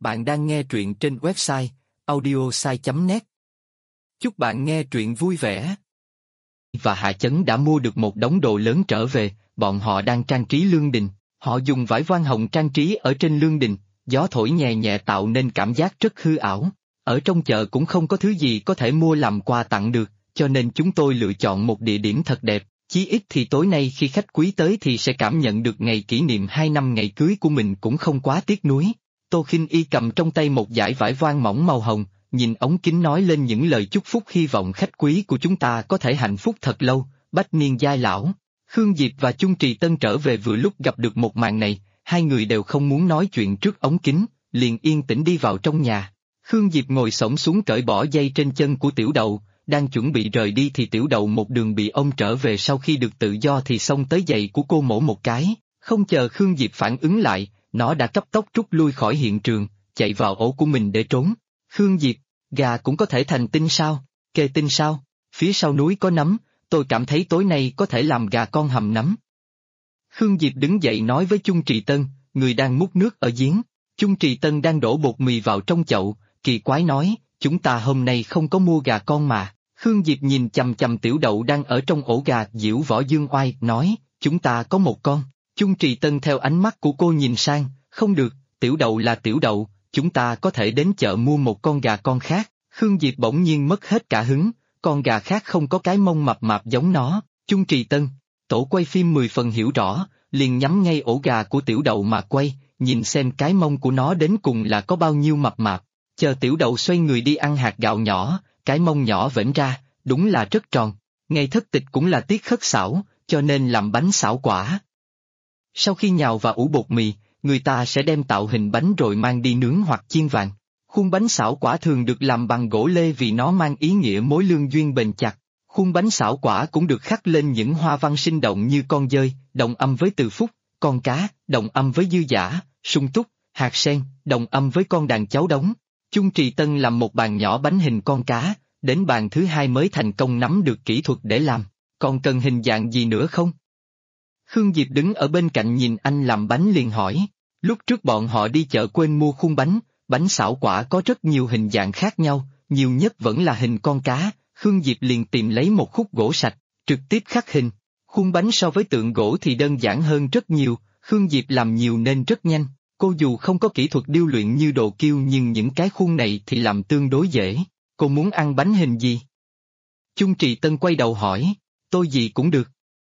Bạn đang nghe truyện trên website audiosai.net. Chúc bạn nghe truyện vui vẻ. Và Hạ Chấn đã mua được một đống đồ lớn trở về, bọn họ đang trang trí lương đình. Họ dùng vải voan hồng trang trí ở trên lương đình, gió thổi nhẹ nhẹ tạo nên cảm giác rất hư ảo. Ở trong chợ cũng không có thứ gì có thể mua làm quà tặng được, cho nên chúng tôi lựa chọn một địa điểm thật đẹp. Chí ít thì tối nay khi khách quý tới thì sẽ cảm nhận được ngày kỷ niệm 2 năm ngày cưới của mình cũng không quá tiếc nuối. Tô Khinh Y cầm trong tay một dải vải voan mỏng màu hồng, nhìn ống kính nói lên những lời chúc phúc hy vọng khách quý của chúng ta có thể hạnh phúc thật lâu, bách niên giai lão. Khương Diệp và Chung Trì Tân trở về vừa lúc gặp được một màn này, hai người đều không muốn nói chuyện trước ống kính, liền yên tĩnh đi vào trong nhà. Khương Diệp ngồi xổm xuống cởi bỏ dây trên chân của Tiểu Đậu, đang chuẩn bị rời đi thì Tiểu Đậu một đường bị ông trở về sau khi được tự do thì xông tới giày của cô mổ một cái, không chờ Khương Diệp phản ứng lại, nó đã cấp tốc rút lui khỏi hiện trường, chạy vào ổ của mình để trốn. Khương Diệp, gà cũng có thể thành tinh sao? Kê tinh sao? Phía sau núi có nấm, tôi cảm thấy tối nay có thể làm gà con hầm nấm. Khương Diệp đứng dậy nói với Chung Trì Tân, người đang múc nước ở giếng. Chung Trì Tân đang đổ bột mì vào trong chậu, kỳ quái nói, chúng ta hôm nay không có mua gà con mà. Khương Diệp nhìn chằm chằm Tiểu Đậu đang ở trong ổ gà diễu võ dương oai, nói, chúng ta có một con. Chung Trì Tân theo ánh mắt của cô nhìn sang, không được, Tiểu Đậu là Tiểu Đậu, chúng ta có thể đến chợ mua một con gà con khác. Khương Diệp bỗng nhiên mất hết cả hứng, con gà khác không có cái mông mập mạp giống nó. Chung Trì Tân, tổ quay phim 10 phần hiểu rõ, liền nhắm ngay ổ gà của Tiểu Đậu mà quay, nhìn xem cái mông của nó đến cùng là có bao nhiêu mập mạp. Chờ Tiểu Đậu xoay người đi ăn hạt gạo nhỏ, cái mông nhỏ vểnh ra, đúng là rất tròn. Ngày thất tịch cũng là tiết khất xảo, cho nên làm bánh xảo quả. Sau khi nhào và ủ bột mì, người ta sẽ đem tạo hình bánh rồi mang đi nướng hoặc chiên vàng. Khuôn bánh xảo quả thường được làm bằng gỗ lê vì nó mang ý nghĩa mối lương duyên bền chặt. Khuôn bánh xảo quả cũng được khắc lên những hoa văn sinh động như con dơi, đồng âm với từ phúc, con cá, đồng âm với dư dả, sung túc, hạt sen, đồng âm với con đàn cháu đống. Chung Trì Tân làm một bàn nhỏ bánh hình con cá, đến bàn thứ hai mới thành công nắm được kỹ thuật để làm. Còn cần hình dạng gì nữa không? Khương Diệp đứng ở bên cạnh nhìn anh làm bánh liền hỏi. Lúc trước bọn họ đi chợ quên mua khuôn bánh, bánh xảo quả có rất nhiều hình dạng khác nhau, nhiều nhất vẫn là hình con cá. Khương Diệp liền tìm lấy một khúc gỗ sạch, trực tiếp khắc hình. Khuôn bánh so với tượng gỗ thì đơn giản hơn rất nhiều, Khương Diệp làm nhiều nên rất nhanh. Cô dù không có kỹ thuật điêu luyện như Đồ Kiêu nhưng những cái khuôn này thì làm tương đối dễ. Cô muốn ăn bánh hình gì? Chung Trì Tân quay đầu hỏi, tôi gì cũng được.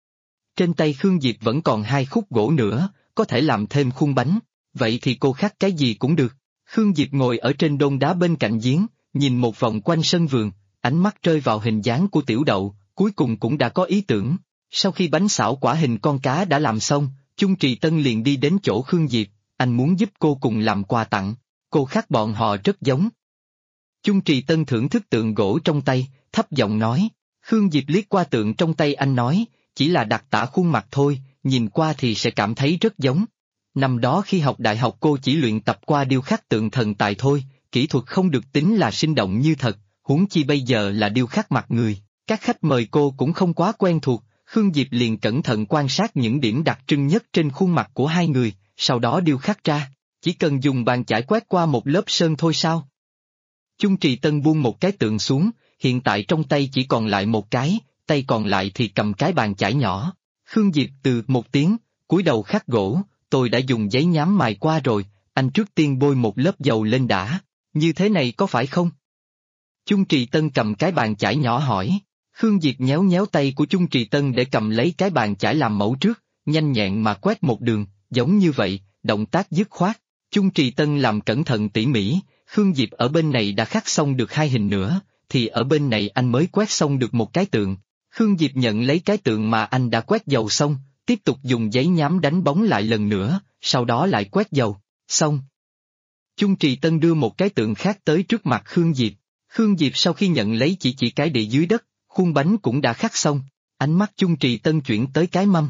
Trên tay Khương Diệp vẫn còn 2 khúc gỗ nữa, có thể làm thêm khuôn bánh, vậy thì cô khắc cái gì cũng được. Khương Diệp ngồi ở trên đôn đá bên cạnh giếng, nhìn một vòng quanh sân vườn, ánh mắt rơi vào hình dáng của Tiểu Đậu, cuối cùng cũng đã có ý tưởng. Sau khi bánh xảo quả hình con cá đã làm xong, Chung Trì Tân liền đi đến chỗ Khương Diệp, anh muốn giúp cô cùng làm quà tặng, cô khắc bọn họ rất giống. Chung Trì Tân thưởng thức tượng gỗ trong tay, thấp giọng nói. Khương Diệp liếc qua tượng trong tay anh nói, chỉ là đặc tả khuôn mặt thôi, nhìn qua thì sẽ cảm thấy rất giống. Năm đó khi học đại học cô chỉ luyện tập qua điêu khắc tượng thần tài thôi, kỹ thuật không được tính là sinh động như thật, huống chi bây giờ là điêu khắc mặt người. Các khách mời cô cũng không quá quen thuộc, Khương Diệp liền cẩn thận quan sát những điểm đặc trưng nhất trên khuôn mặt của hai người, sau đó điêu khắc ra. Chỉ cần dùng bàn chải quét qua một lớp sơn thôi sao? Chung Trì Tân buông một cái tượng xuống, hiện tại trong tay chỉ còn lại một cái, tay còn lại thì cầm cái bàn chải nhỏ. Khương Diệp từ một tiếng, cúi đầu khắc gỗ, tôi đã dùng giấy nhám mài qua rồi, anh trước tiên bôi một lớp dầu lên đã, như thế này có phải không? Chung Trì Tân cầm cái bàn chải nhỏ hỏi. Khương Diệp nhéo nhéo tay của Chung Trì Tân để cầm lấy cái bàn chải làm mẫu trước, nhanh nhẹn mà quét một đường, giống như vậy, động tác dứt khoát. Chung Trì Tân làm cẩn thận tỉ mỉ, Khương Diệp ở bên này đã khắc xong được 2 hình nữa, thì ở bên này anh mới quét xong được một cái tượng. Khương Diệp nhận lấy cái tượng mà anh đã quét dầu xong, tiếp tục dùng giấy nhám đánh bóng lại lần nữa, sau đó lại quét dầu, xong. Chung Trì Tân đưa một cái tượng khác tới trước mặt Khương Diệp. Khương Diệp sau khi nhận lấy chỉ cái địa dưới đất, khuôn bánh cũng đã khắc xong, ánh mắt Chung Trì Tân chuyển tới cái mâm.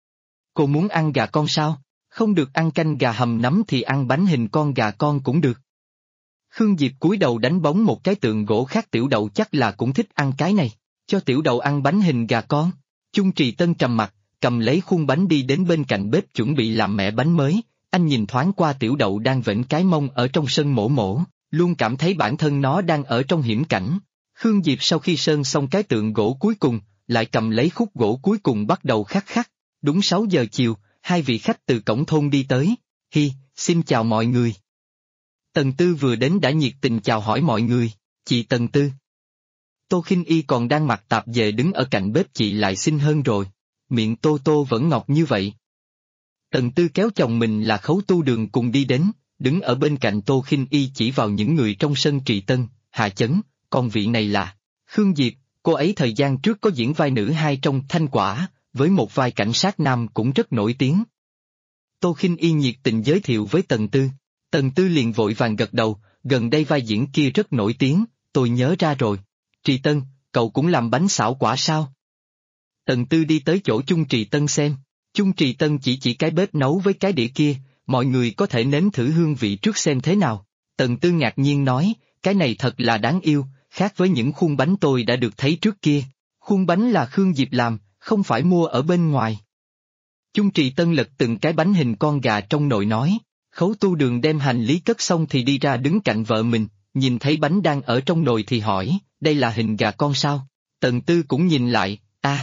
Cô muốn ăn gà con sao? Không được ăn canh gà hầm nấm thì ăn bánh hình con gà con cũng được. Khương Diệp cúi đầu đánh bóng một cái tượng gỗ khác. Tiểu Đậu chắc là cũng thích ăn cái này, cho Tiểu Đậu ăn bánh hình gà con. Chung Trì Tân trầm mặt, cầm lấy khuôn bánh đi đến bên cạnh bếp chuẩn bị làm mẻ bánh mới, Anh nhìn thoáng qua Tiểu Đậu đang vểnh cái mông ở trong sân mổ mổ, luôn cảm thấy bản thân nó đang ở trong hiểm cảnh. Khương Diệp sau khi sơn xong cái tượng gỗ cuối cùng, lại cầm lấy khúc gỗ cuối cùng bắt đầu khắc khắc. Đúng 6 giờ chiều, hai vị khách từ cổng thôn đi tới. Hi, xin chào mọi người. Tần Tư vừa đến đã nhiệt tình chào hỏi mọi người. Chị Tần Tư. Tô Khinh Y còn đang mặc tạp dề đứng ở cạnh bếp, chị lại xinh hơn rồi. Miệng Tô Tô vẫn ngọt như vậy. Tần Tư kéo chồng mình là Khấu Tu Đường cùng đi đến, đứng ở bên cạnh Tô Khinh Y chỉ vào những người trong sân. Trì Tân, Hà Chấn, còn vị này là Khương Diệp, cô ấy thời gian trước có diễn vai nữ hai trong Thanh Quả, với một vai cảnh sát nam cũng rất nổi tiếng. Tô Khinh Y nhiệt tình giới thiệu với Tần Tư. Tần Tư liền vội vàng gật đầu, gần đây vai diễn kia rất nổi tiếng, tôi nhớ ra rồi. Trì Tân, cậu cũng làm bánh xảo quả sao? Tần Tư đi tới chỗ Chung Trì Tân xem. Chung Trì Tân chỉ cái bếp nấu với cái đĩa kia, mọi người có thể nếm thử hương vị trước xem thế nào. Tần Tư ngạc nhiên nói, cái này thật là đáng yêu, khác với những khuôn bánh tôi đã được thấy trước kia. Khuôn bánh là Khương Diệp làm, không phải mua ở bên ngoài. Chung Trì Tân lật từng cái bánh hình con gà trong nồi nói. Khấu Tu Đường đem hành lý cất xong thì đi ra đứng cạnh vợ mình, nhìn thấy bánh đang ở trong nồi thì hỏi, đây là hình gà con sao? Tần Tư cũng nhìn lại,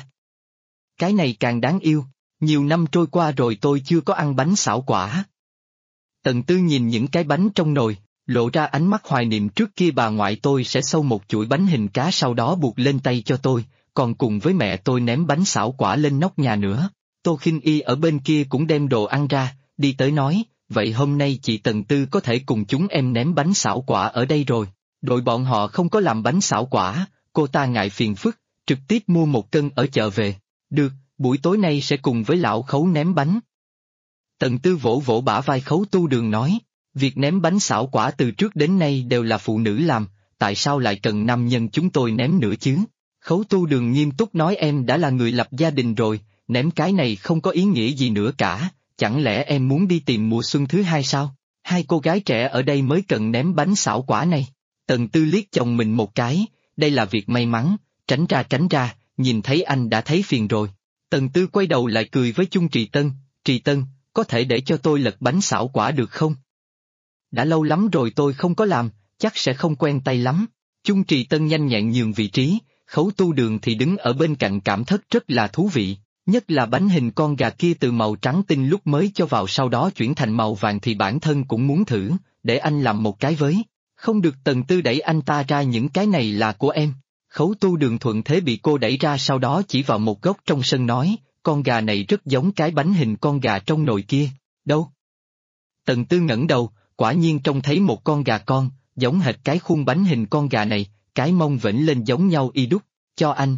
cái này càng đáng yêu, nhiều năm trôi qua rồi tôi chưa có ăn bánh xảo quả. Tần Tư nhìn những cái bánh trong nồi, lộ ra ánh mắt hoài niệm, trước kia bà ngoại tôi sẽ xâu một chuỗi bánh hình cá sau đó buộc lên tay cho tôi, còn cùng với mẹ tôi ném bánh xảo quả lên nóc nhà nữa. Tô Khinh Y ở bên kia cũng đem đồ ăn ra, đi tới nói, vậy hôm nay chị Tần Tư có thể cùng chúng em ném bánh xảo quả ở đây rồi. Đội bọn họ không có làm bánh xảo quả, cô ta ngại phiền phức, trực tiếp mua 1 cân ở chợ về. Được, buổi tối nay sẽ cùng với lão Khấu ném bánh. Tần Tư vỗ vỗ bả vai Khấu Tu Đường nói, việc ném bánh xảo quả từ trước đến nay đều là phụ nữ làm, tại sao lại cần nam nhân chúng tôi ném nữa chứ? Khấu Tu Đường nghiêm túc nói, em đã là người lập gia đình rồi, ném cái này không có ý nghĩa gì nữa cả, chẳng lẽ em muốn đi tìm mùa xuân thứ hai sao? Hai cô gái trẻ ở đây mới cần ném bánh xảo quả này. Tần Tư liếc chồng mình một cái, đây là việc may mắn, tránh ra, nhìn thấy anh đã thấy phiền rồi. Tần Tư quay đầu lại cười với Chung Trì Tân, có thể để cho tôi lật bánh xảo quả được không? Đã lâu lắm rồi tôi không có làm, chắc sẽ không quen tay lắm. Chung Trì Tân nhanh nhẹn nhường vị trí, Khấu Tu Đường thì đứng ở bên cạnh cảm thất rất là thú vị, nhất là bánh hình con gà kia từ màu trắng tinh lúc mới cho vào sau đó chuyển thành màu vàng thì bản thân cũng muốn thử, để anh làm một cái với. Không được. Tần Tư đẩy anh ta ra, những cái này là của em. Khấu Tu Đường thuận thế bị cô đẩy ra, sau đó chỉ vào một góc trong sân nói, con gà này rất giống cái bánh hình con gà trong nồi kia. Đâu? Tần Tư ngẩng đầu, quả nhiên trông thấy một con gà con, giống hệt cái khuôn bánh hình con gà này, cái mông vểnh lên giống nhau y đúc, cho anh.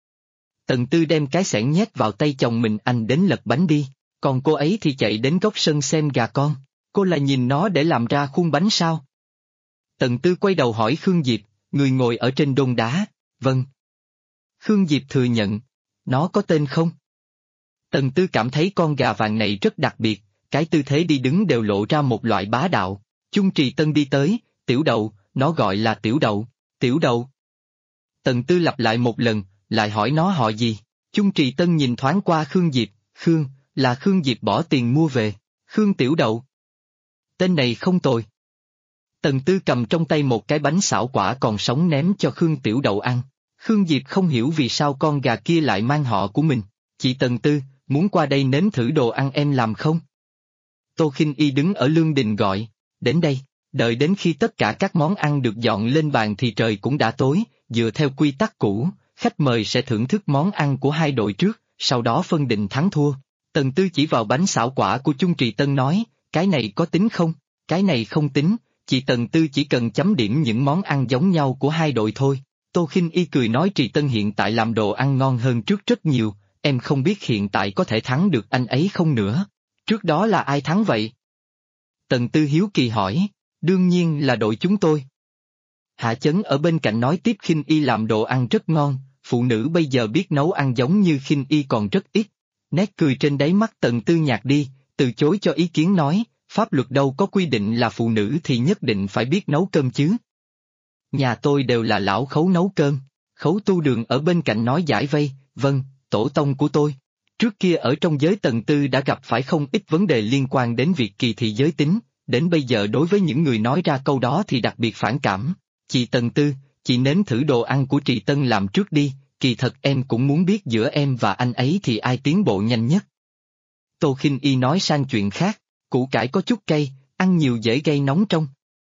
Tần Tư đem cái xẻng nhét vào tay chồng mình, anh đến lật bánh đi, còn cô ấy thì chạy đến góc sân xem gà con, cô là nhìn nó để làm ra khuôn bánh sao? Tần Tư quay đầu hỏi Khương Diệp, người ngồi ở trên đôn đá, vâng. Khương Diệp thừa nhận, nó có tên không? Tần Tư cảm thấy con gà vàng này rất đặc biệt, cái tư thế đi đứng đều lộ ra một loại bá đạo. Chung Trì Tân đi tới, Tiểu Đậu, nó gọi là Tiểu Đậu, Tiểu Đậu. Tần Tư lặp lại một lần, lại hỏi nó họ gì. Chung Trì Tân nhìn thoáng qua Khương Diệp, là Khương Diệp bỏ tiền mua về, Khương Tiểu Đậu. Tên này không tồi. Tần Tư cầm trong tay một cái bánh xảo quả còn sống ném cho Khương Tiểu Đậu ăn. Khương Diệp không hiểu vì sao con gà kia lại mang họ của mình. Chị Tần Tư, muốn qua đây nếm thử đồ ăn em làm không? Tô Khinh Y đứng ở lương đình gọi, đến đây, đợi đến khi tất cả các món ăn được dọn lên bàn thì trời cũng đã tối, dựa theo quy tắc cũ, khách mời sẽ thưởng thức món ăn của hai đội trước, sau đó phân định thắng thua. Tần Tư chỉ vào bánh xảo quả của Chung Trì Tân nói, cái này có tính không? Cái này không tính, chị Tần Tư chỉ cần chấm điểm những món ăn giống nhau của hai đội thôi. Tô Khinh Y cười nói, Trì Tân hiện tại làm đồ ăn ngon hơn trước rất nhiều, em không biết hiện tại có thể thắng được anh ấy không nữa. Trước đó là ai thắng vậy? Tần Tư hiếu kỳ hỏi, đương nhiên là đội chúng tôi. Hạ Chấn ở bên cạnh nói tiếp, Khinh Y làm đồ ăn rất ngon, phụ nữ bây giờ biết nấu ăn giống như Khinh Y còn rất ít. Nét cười trên đáy mắt Tần Tư nhạt đi, từ chối cho ý kiến nói, pháp luật đâu có quy định là phụ nữ thì nhất định phải biết nấu cơm chứ. Nhà tôi đều là lão Khấu nấu cơm. Khấu Tu Đường ở bên cạnh nói giải vây, vâng, tổ tông của tôi. Trước kia ở trong giới Tần Tư đã gặp phải không ít vấn đề liên quan đến việc kỳ thị giới tính, đến bây giờ đối với những người nói ra câu đó thì đặc biệt phản cảm. Chị Tần Tư, chị nếm thử đồ ăn của Trì Tân làm trước đi, kỳ thật em cũng muốn biết giữa em và anh ấy thì ai tiến bộ nhanh nhất. Tô Khinh Y nói sang chuyện khác, củ cải có chút cay, ăn nhiều dễ gây nóng trong.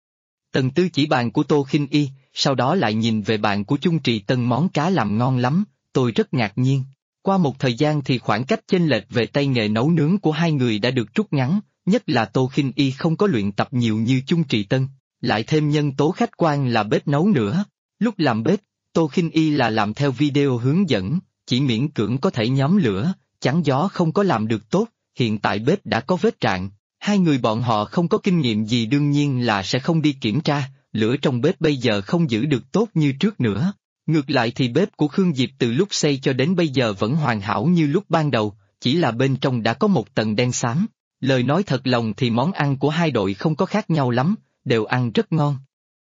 Tần Tư chỉ bàn của Tô Khinh Y, sau đó lại nhìn về bàn của Chung Trì Tân món cá làm ngon lắm, tôi rất ngạc nhiên. Qua một thời gian thì khoảng cách chênh lệch về tay nghề nấu nướng của hai người đã được rút ngắn, nhất là Tô Khinh Y không có luyện tập nhiều như Chung Trì Tân, lại thêm nhân tố khách quan là bếp nấu nữa. Lúc làm bếp, Tô Khinh Y là làm theo video hướng dẫn, chỉ miễn cưỡng có thể nhóm lửa, chắn gió không có làm được tốt, hiện tại bếp đã có vết rạn. Hai người bọn họ không có kinh nghiệm gì đương nhiên là sẽ không đi kiểm tra, lửa trong bếp bây giờ không giữ được tốt như trước nữa. Ngược lại thì bếp của Khương Diệp từ lúc xây cho đến bây giờ vẫn hoàn hảo như lúc ban đầu, chỉ là bên trong đã có một tầng đen xám. Lời nói thật lòng thì món ăn của hai đội không có khác nhau lắm, đều ăn rất ngon.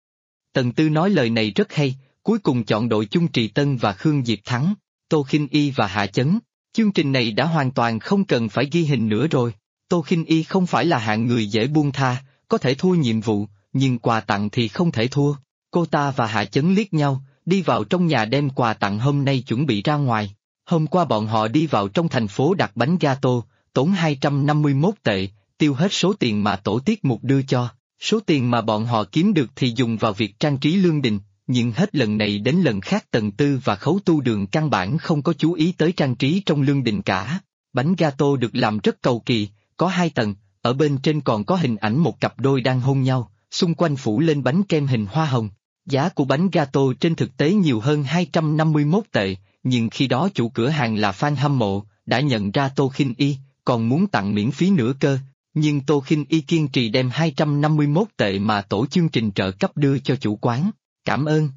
Tần Tư nói lời này rất hay, cuối cùng chọn đội Chung Trì Tân và Khương Diệp thắng, Tô Khinh Y và Hạ Chấn. Chương trình này đã hoàn toàn không cần phải ghi hình nữa rồi. Tô Khinh Y không phải là hạng người dễ buông tha, có thể thua nhiệm vụ, nhưng quà tặng thì không thể thua. Cô ta và Hạ Chấn liếc nhau, đi vào trong nhà đem quà tặng hôm nay chuẩn bị ra ngoài. Hôm qua bọn họ đi vào trong thành phố đặt bánh gato, tốn 251 tệ, tiêu hết số tiền mà tổ tiết mục đưa cho. Số tiền mà bọn họ kiếm được thì dùng vào việc trang trí lương đình, nhưng hết lần này đến lần khác Tần Tư và Khấu Tu Đường căn bản không có chú ý tới trang trí trong lương đình cả. Bánh gato được làm rất cầu kỳ, có 2 tầng, ở bên trên còn có hình ảnh một cặp đôi đang hôn nhau, xung quanh phủ lên bánh kem hình hoa hồng. Giá của bánh gato trên thực tế nhiều hơn 251 tệ, nhưng khi đó chủ cửa hàng là fan hâm mộ, đã nhận ra Tô Khinh Y, còn muốn tặng miễn phí nữa cơ. Nhưng Tô Khinh Y kiên trì đem 251 tệ mà tổ chương trình trợ cấp đưa cho chủ quán. Cảm ơn.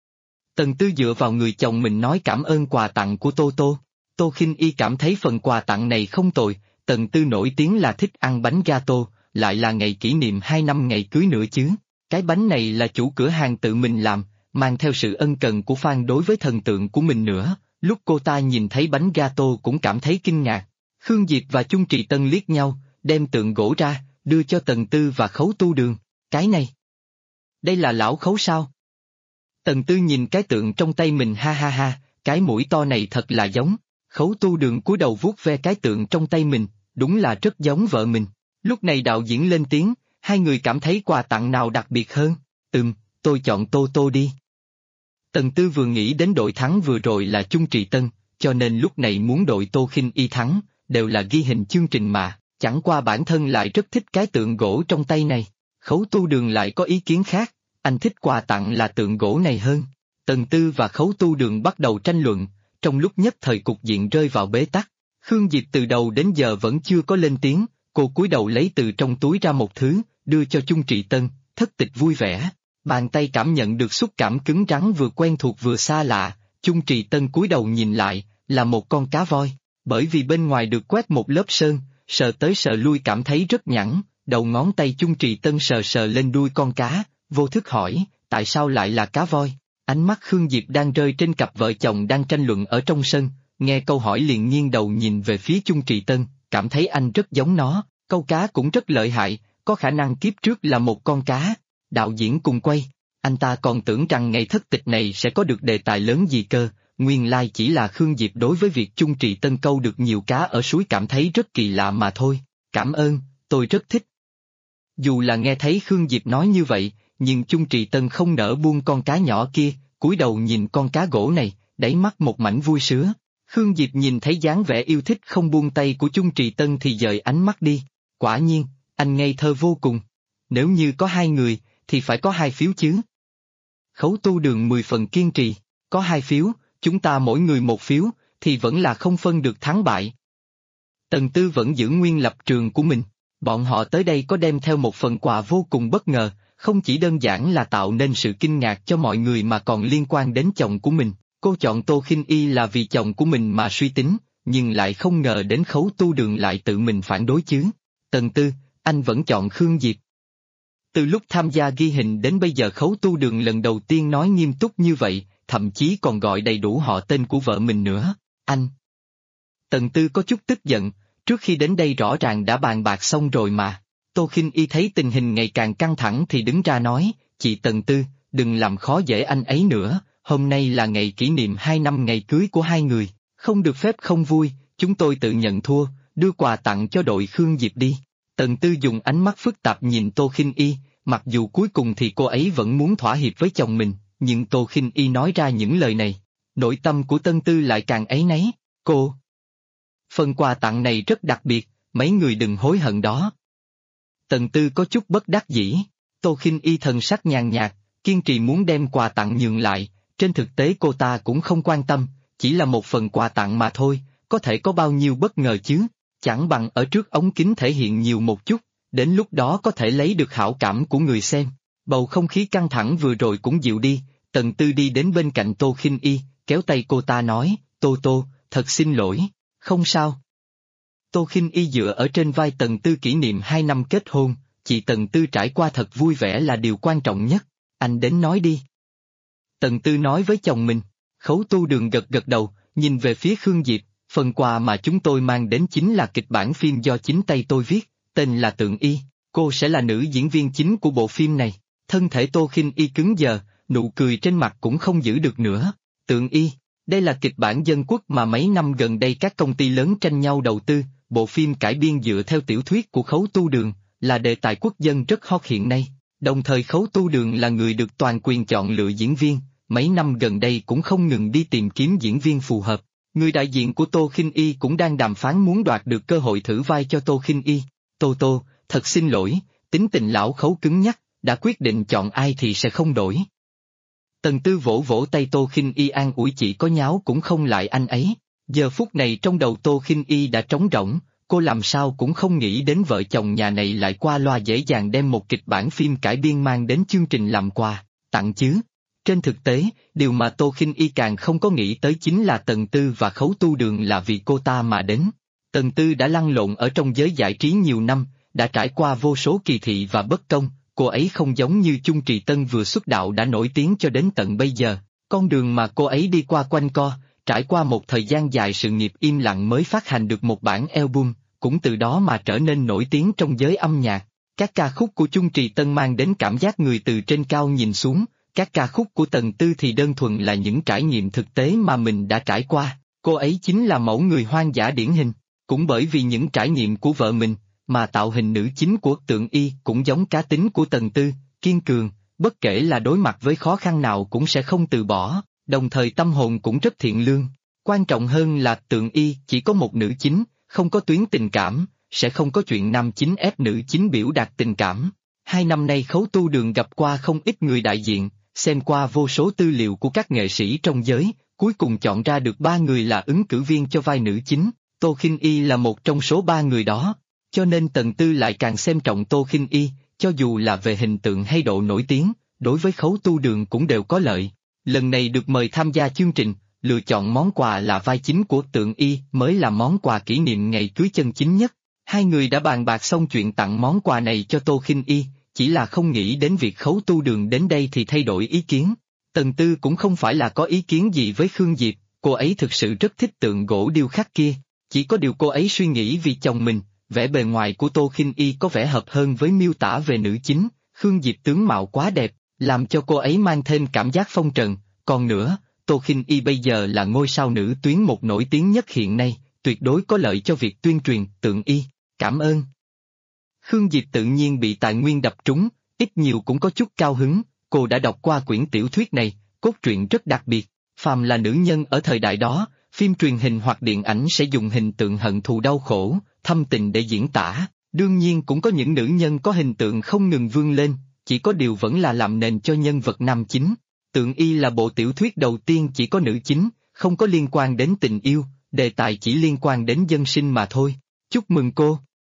Tần Tư dựa vào người chồng mình nói cảm ơn quà tặng của Tô Tô. Tô Khinh Y cảm thấy phần quà tặng này không tồi, Tần Tư nổi tiếng là thích ăn bánh gato, lại là ngày kỷ niệm 2 năm ngày cưới nữa chứ. Cái bánh này là chủ cửa hàng tự mình làm, mang theo sự ân cần của fan đối với thần tượng của mình nữa. Lúc cô ta nhìn thấy bánh gato cũng cảm thấy kinh ngạc. Khương Diệp và Chung Trì Tân liếc nhau, đem tượng gỗ ra, đưa cho Tần Tư và Khấu Tu Đường. Cái này, đây là lão Khấu sao? Tần Tư nhìn cái tượng trong tay mình ha ha ha, cái mũi to này thật là giống. Khấu Tu Đường cúi đầu vuốt ve cái tượng trong tay mình, đúng là rất giống vợ mình. Lúc này đạo diễn lên tiếng, hai người cảm thấy quà tặng nào đặc biệt hơn? Tôi chọn Tô Tô đi. Tần Tư vừa nghĩ đến đội thắng vừa rồi là Chung Trì Tân, cho nên lúc này muốn đội Tô Khinh Y thắng, đều là ghi hình chương trình mà, chẳng qua bản thân lại rất thích cái tượng gỗ trong tay này. Khấu Tu Đường lại có ý kiến khác, anh thích quà tặng là tượng gỗ này hơn. Tần Tư và Khấu Tu Đường bắt đầu tranh luận, trong lúc nhất thời cục diện rơi vào bế tắc. Khương Diệp từ đầu đến giờ vẫn chưa có lên tiếng, cô cúi đầu lấy từ trong túi ra một thứ, đưa cho Chung Trì Tân, thất tịch vui vẻ. Bàn tay cảm nhận được xúc cảm cứng rắn vừa quen thuộc vừa xa lạ, Chung Trì Tân cúi đầu nhìn lại, là một con cá voi, bởi vì bên ngoài được quét một lớp sơn, sờ tới sờ lui cảm thấy rất nhẵn, đầu ngón tay Chung Trì Tân sờ sờ lên đuôi con cá, vô thức hỏi, tại sao lại là cá voi? Ánh mắt Khương Diệp đang rơi trên cặp vợ chồng đang tranh luận ở trong sân, nghe câu hỏi liền nghiêng đầu nhìn về phía Chung Trì Tân, cảm thấy anh rất giống nó, câu cá cũng rất lợi hại, có khả năng kiếp trước là một con cá. Đạo diễn cùng quay, anh ta còn tưởng rằng ngày thất tịch này sẽ có được đề tài lớn gì cơ, nguyên lai chỉ là Khương Diệp đối với việc Chung Trì Tân câu được nhiều cá ở suối cảm thấy rất kỳ lạ mà thôi, cảm ơn, tôi rất thích. Dù là nghe thấy Khương Diệp nói như vậy, nhưng Chung Trì Tân không nỡ buông con cá nhỏ kia, cúi đầu nhìn con cá gỗ này, đáy mắt một mảnh vui sướng. Khương Diệp nhìn thấy dáng vẻ yêu thích không buông tay của Chung Trì Tân thì dời ánh mắt đi, quả nhiên, anh ngây thơ vô cùng. Nếu như có 2 người, thì phải có 2 phiếu chứ. Khấu Tu Đường 10 phần kiên trì, có 2 phiếu, chúng ta mỗi người 1 phiếu, thì vẫn là không phân được thắng bại. Tần Tư vẫn giữ nguyên lập trường của mình, bọn họ tới đây có đem theo một phần quà vô cùng bất ngờ, không chỉ đơn giản là tạo nên sự kinh ngạc cho mọi người mà còn liên quan đến chồng của mình. Cô chọn Tô Khinh Y là vì chồng của mình mà suy tính, nhưng lại không ngờ đến Khấu Tu Đường lại tự mình phản đối chứ. Tần Tư, anh vẫn chọn Khương Diệp. Từ lúc tham gia ghi hình đến bây giờ Khấu Tu Đường lần đầu tiên nói nghiêm túc như vậy, thậm chí còn gọi đầy đủ họ tên của vợ mình nữa. Anh. Tần Tư có chút tức giận, trước khi đến đây rõ ràng đã bàn bạc xong rồi mà. Tô Khinh Y thấy tình hình ngày càng căng thẳng thì đứng ra nói, chị Tần Tư, đừng làm khó dễ anh ấy nữa, hôm nay là ngày kỷ niệm 2 năm ngày cưới của hai người, không được phép không vui, chúng tôi tự nhận thua, đưa quà tặng cho đội Khương Diệp đi. Tần Tư dùng ánh mắt phức tạp nhìn Tô Khinh Y, mặc dù cuối cùng thì cô ấy vẫn muốn thỏa hiệp với chồng mình, nhưng Tô Khinh Y nói ra những lời này, nội tâm của Tần Tư lại càng áy náy, cô. Phần quà tặng này rất đặc biệt, mấy người đừng hối hận đó. Tần Tư có chút bất đắc dĩ, Tô Khinh Y thần sắc nhàn nhạt, kiên trì muốn đem quà tặng nhường lại, trên thực tế cô ta cũng không quan tâm, chỉ là một phần quà tặng mà thôi, có thể có bao nhiêu bất ngờ chứ, chẳng bằng ở trước ống kính thể hiện nhiều một chút, đến lúc đó có thể lấy được hảo cảm của người xem. Bầu không khí căng thẳng vừa rồi cũng dịu đi, Tần Tư đi đến bên cạnh Tô Khinh Y, kéo tay cô ta nói, Tô, thật xin lỗi, không sao. Tô Khinh Y dựa ở trên vai Tần Tư kỷ niệm 2 năm kết hôn, chị Tần Tư trải qua thật vui vẻ là điều quan trọng nhất, anh đến nói đi. Tần Tư nói với chồng mình, Khấu Tu Đường gật gật đầu, nhìn về phía Khương Diệp, phần quà mà chúng tôi mang đến chính là kịch bản phim do chính tay tôi viết, tên là Tượng Y, cô sẽ là nữ diễn viên chính của bộ phim này. Thân thể Tô Khinh Y cứng đờ, nụ cười trên mặt cũng không giữ được nữa. Tượng Y, đây là kịch bản dân quốc mà mấy năm gần đây các công ty lớn tranh nhau đầu tư, bộ phim cải biên dựa theo tiểu thuyết của Khấu Tu Đường, là đề tài quốc dân rất hot hiện nay. Đồng thời Khấu Tu Đường là người được toàn quyền chọn lựa diễn viên, mấy năm gần đây cũng không ngừng đi tìm kiếm diễn viên phù hợp. Người đại diện của Tô Khinh Y cũng đang đàm phán muốn đoạt được cơ hội thử vai cho Tô Khinh Y. Tô, thật xin lỗi, tính tình lão Khấu cứng nhắc, đã quyết định chọn ai thì sẽ không đổi. Tần Tư vỗ vỗ tay Tô Khinh Y an ủi, chị có nháo cũng không lại anh ấy. Giờ phút này trong đầu Tô Khinh Y đã trống rỗng, cô làm sao cũng không nghĩ đến vợ chồng nhà này lại qua loa dễ dàng đem một kịch bản phim cải biên mang đến chương trình làm quà, tặng chứ. Trên thực tế, điều mà Tô Khinh Y càng không có nghĩ tới chính là Tần Tư và Khấu Tu Đường là vì cô ta mà đến. Tần Tư đã lăn lộn ở trong giới giải trí nhiều năm, đã trải qua vô số kỳ thị và bất công, cô ấy không giống như Chung Trì Tân vừa xuất đạo đã nổi tiếng cho đến tận bây giờ. Con đường mà cô ấy đi qua quanh co, trải qua một thời gian dài sự nghiệp im lặng mới phát hành được một bản album, cũng từ đó mà trở nên nổi tiếng trong giới âm nhạc. Các ca khúc của Chung Trì Tân mang đến cảm giác người từ trên cao nhìn xuống, các ca khúc của Tần Tư thì đơn thuần là những trải nghiệm thực tế mà mình đã trải qua, cô ấy chính là mẫu người hoang dã điển hình. Cũng bởi vì những trải nghiệm của vợ mình, mà tạo hình nữ chính của Tượng Y cũng giống cá tính của Tần Tư, kiên cường, bất kể là đối mặt với khó khăn nào cũng sẽ không từ bỏ, đồng thời tâm hồn cũng rất thiện lương. Quan trọng hơn là Tượng Y chỉ có một nữ chính, không có tuyến tình cảm, sẽ không có chuyện nam chính ép nữ chính biểu đạt tình cảm. 2 năm nay Khấu Tu Đường gặp qua không ít người đại diện, xem qua vô số tư liệu của các nghệ sĩ trong giới, cuối cùng chọn ra được 3 người là ứng cử viên cho vai nữ chính. Tô Khinh Y là một trong số 3 người đó, cho nên Tần Tư lại càng xem trọng Tô Khinh Y, cho dù là về hình tượng hay độ nổi tiếng, đối với Khấu Tu Đường cũng đều có lợi. Lần này được mời tham gia chương trình, lựa chọn món quà là vai chính của Tượng Y mới là món quà kỷ niệm ngày cưới chân chính nhất. Hai người đã bàn bạc xong chuyện tặng món quà này cho Tô Khinh Y, chỉ là không nghĩ đến việc Khấu Tu Đường đến đây thì thay đổi ý kiến. Tần Tư cũng không phải là có ý kiến gì với Khương Diệp, cô ấy thực sự rất thích tượng gỗ điêu khắc kia. Chỉ có điều cô ấy suy nghĩ vì chồng mình, vẻ bề ngoài của Tô Khinh Y có vẻ hợp hơn với miêu tả về nữ chính, Khương Diệp tướng mạo quá đẹp, làm cho cô ấy mang thêm cảm giác phong trần, còn nữa, Tô Khinh Y bây giờ là ngôi sao nữ tuyến một nổi tiếng nhất hiện nay, tuyệt đối có lợi cho việc tuyên truyền Tượng Y, cảm ơn. Khương Diệp tự nhiên bị tài nguyên đập trúng, ít nhiều cũng có chút cao hứng, cô đã đọc qua quyển tiểu thuyết này, cốt truyện rất đặc biệt, phàm là nữ nhân ở thời đại đó, phim truyền hình hoặc điện ảnh sẽ dùng hình tượng hận thù đau khổ, thâm tình để diễn tả, đương nhiên cũng có những nữ nhân có hình tượng không ngừng vươn lên, chỉ có điều vẫn là làm nền cho nhân vật nam chính. Tượng Y là bộ tiểu thuyết đầu tiên chỉ có nữ chính, không có liên quan đến tình yêu, đề tài chỉ liên quan đến dân sinh mà thôi. Chúc mừng cô.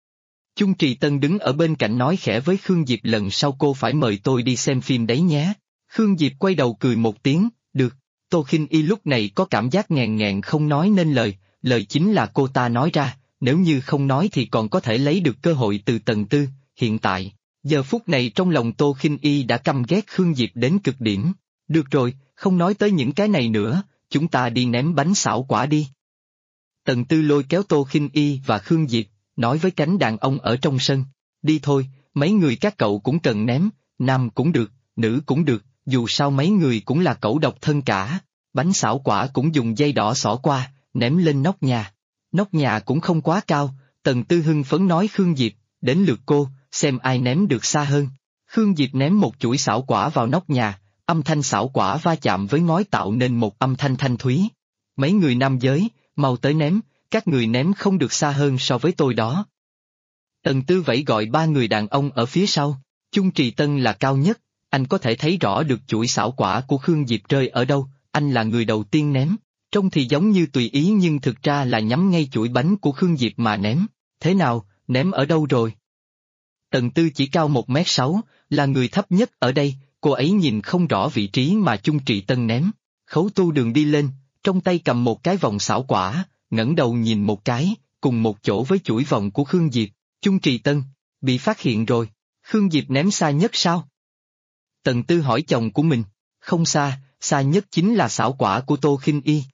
Chung Trì Tân đứng ở bên cạnh nói khẽ với Khương Diệp, lần sau cô phải mời tôi đi xem phim đấy nhé. Khương Diệp quay đầu cười một tiếng, được. Tô Khinh Y lúc này có cảm giác nghẹn nghẹn không nói nên lời, lời chính là cô ta nói ra, nếu như không nói thì còn có thể lấy được cơ hội từ Tần Tư, hiện tại, giờ phút này trong lòng Tô Khinh Y đã căm ghét Khương Diệp đến cực điểm. Được rồi, không nói tới những cái này nữa, chúng ta đi ném bánh xảo quả đi. Tần Tư lôi kéo Tô Khinh Y và Khương Diệp, nói với cánh đàn ông ở trong sân, đi thôi, mấy người các cậu cũng cần ném, nam cũng được, nữ cũng được, dù sao mấy người cũng là cẩu độc thân cả. Bánh xảo quả cũng dùng dây đỏ xỏ qua, ném lên nóc nhà. Nóc nhà cũng không quá cao, Tần Tư hưng phấn nói Khương Diệp, đến lượt cô, xem ai ném được xa hơn. Khương Diệp ném một chuỗi xảo quả vào nóc nhà, âm thanh xảo quả va chạm với ngói tạo nên một âm thanh thanh thúy. Mấy người nam giới, mau tới ném, các người ném không được xa hơn so với tôi đó. Tần Tư vẫy gọi ba người đàn ông ở phía sau, Chung Trì Tân là cao nhất, anh có thể thấy rõ được chuỗi xảo quả của Khương Diệp rơi ở đâu, anh là người đầu tiên ném, trông thì giống như tùy ý nhưng thực ra là nhắm ngay chuỗi bánh của Khương Diệp mà ném, thế nào, ném ở đâu rồi? Tần Tư chỉ cao 1m6, là người thấp nhất ở đây, cô ấy nhìn không rõ vị trí mà Chung Trì Tân ném. Khấu Tu Đường đi lên, trong tay cầm một cái vòng xảo quả, ngẩng đầu nhìn một cái, cùng một chỗ với chuỗi vòng của Khương Diệp. Chung Trì Tân, bị phát hiện rồi, Khương Diệp ném xa nhất sao? Tần Tư hỏi chồng của mình, không xa, xa nhất chính là xảo quả của Tô Khinh Y.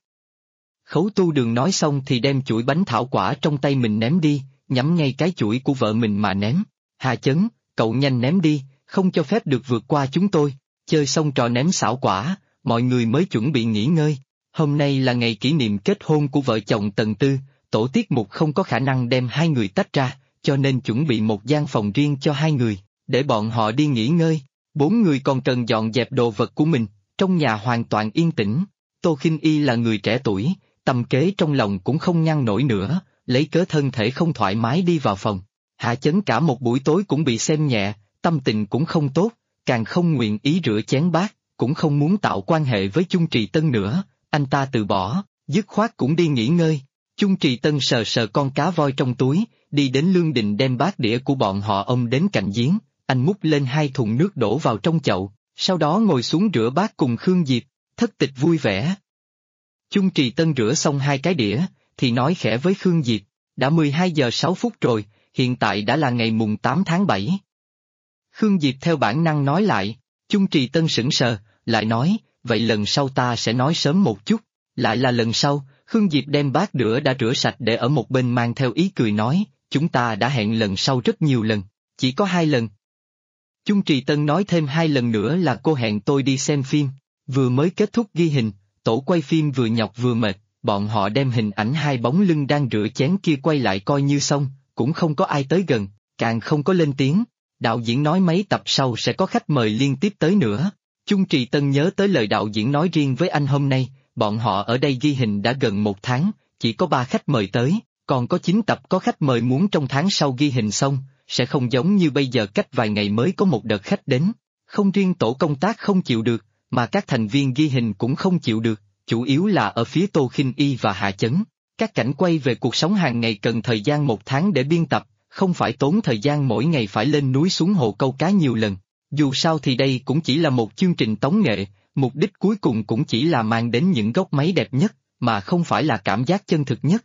Khấu Tu Đường nói xong thì đem chuỗi bánh thảo quả trong tay mình ném đi, nhắm ngay cái chuỗi của vợ mình mà ném. Hà Chấn, cậu nhanh ném đi, không cho phép được vượt qua chúng tôi. Chơi xong trò ném xảo quả, mọi người mới chuẩn bị nghỉ ngơi. Hôm nay là ngày kỷ niệm kết hôn của vợ chồng Tần Tư, tổ tiết mục không có khả năng đem hai người tách ra, cho nên chuẩn bị một gian phòng riêng cho hai người, để bọn họ đi nghỉ ngơi. Bốn người còn cần dọn dẹp đồ vật của mình, trong nhà hoàn toàn yên tĩnh. Tô Khinh Y là người trẻ tuổi, tâm kế trong lòng cũng không ngăn nổi nữa, lấy cớ thân thể không thoải mái đi vào phòng. Hạ Chấn cả một buổi tối cũng bị xem nhẹ, tâm tình cũng không tốt, càng không nguyện ý rửa chén bát, cũng không muốn tạo quan hệ với Chung Trì Tân nữa, anh ta từ bỏ, dứt khoát cũng đi nghỉ ngơi. Chung Trì Tân sờ sờ con cá voi trong túi, đi đến Lương Đình đem bát đĩa của bọn họ ôm đến cạnh giếng, anh múc lên 2 thùng nước đổ vào trong chậu, sau đó ngồi xuống rửa bát cùng Khương Diệp, thất tịch vui vẻ. Chung Trì Tân rửa xong 2 cái đĩa, thì nói khẽ với Khương Diệp, đã 12 giờ 6 phút rồi, hiện tại đã là ngày mùng 8 tháng 7. Khương Diệp theo bản năng nói lại, Chung Trì Tân sững sờ, lại nói, vậy lần sau ta sẽ nói sớm một chút. Lại là lần sau, Khương Diệp đem bát đũa đã rửa sạch để ở một bên mang theo ý cười nói, chúng ta đã hẹn lần sau rất nhiều lần, chỉ có 2 lần. Chung Trì Tân nói thêm 2 lần nữa là cô hẹn tôi đi xem phim, vừa mới kết thúc ghi hình, tổ quay phim vừa nhọc vừa mệt, bọn họ đem hình ảnh 2 bóng lưng đang rửa chén kia quay lại coi như xong, cũng không có ai tới gần, càng không có lên tiếng. Đạo diễn nói mấy tập sau sẽ có khách mời liên tiếp tới nữa. Chung Trì Tân nhớ tới lời đạo diễn nói riêng với anh hôm nay, bọn họ ở đây ghi hình đã gần 1 tháng, chỉ có 3 khách mời tới, còn có 9 tập có khách mời muốn trong tháng sau ghi hình xong, sẽ không giống như bây giờ cách vài ngày mới có một đợt khách đến. Không riêng tổ công tác không chịu được, mà các thành viên ghi hình cũng không chịu được, chủ yếu là ở phía Tô Khinh Y và Hạ Chấn. Các cảnh quay về cuộc sống hàng ngày cần thời gian 1 tháng để biên tập, không phải tốn thời gian mỗi ngày phải lên núi xuống hồ câu cá nhiều lần. Dù sao thì đây cũng chỉ là một chương trình tống nghệ, mục đích cuối cùng cũng chỉ là mang đến những góc máy đẹp nhất, mà không phải là cảm giác chân thực nhất.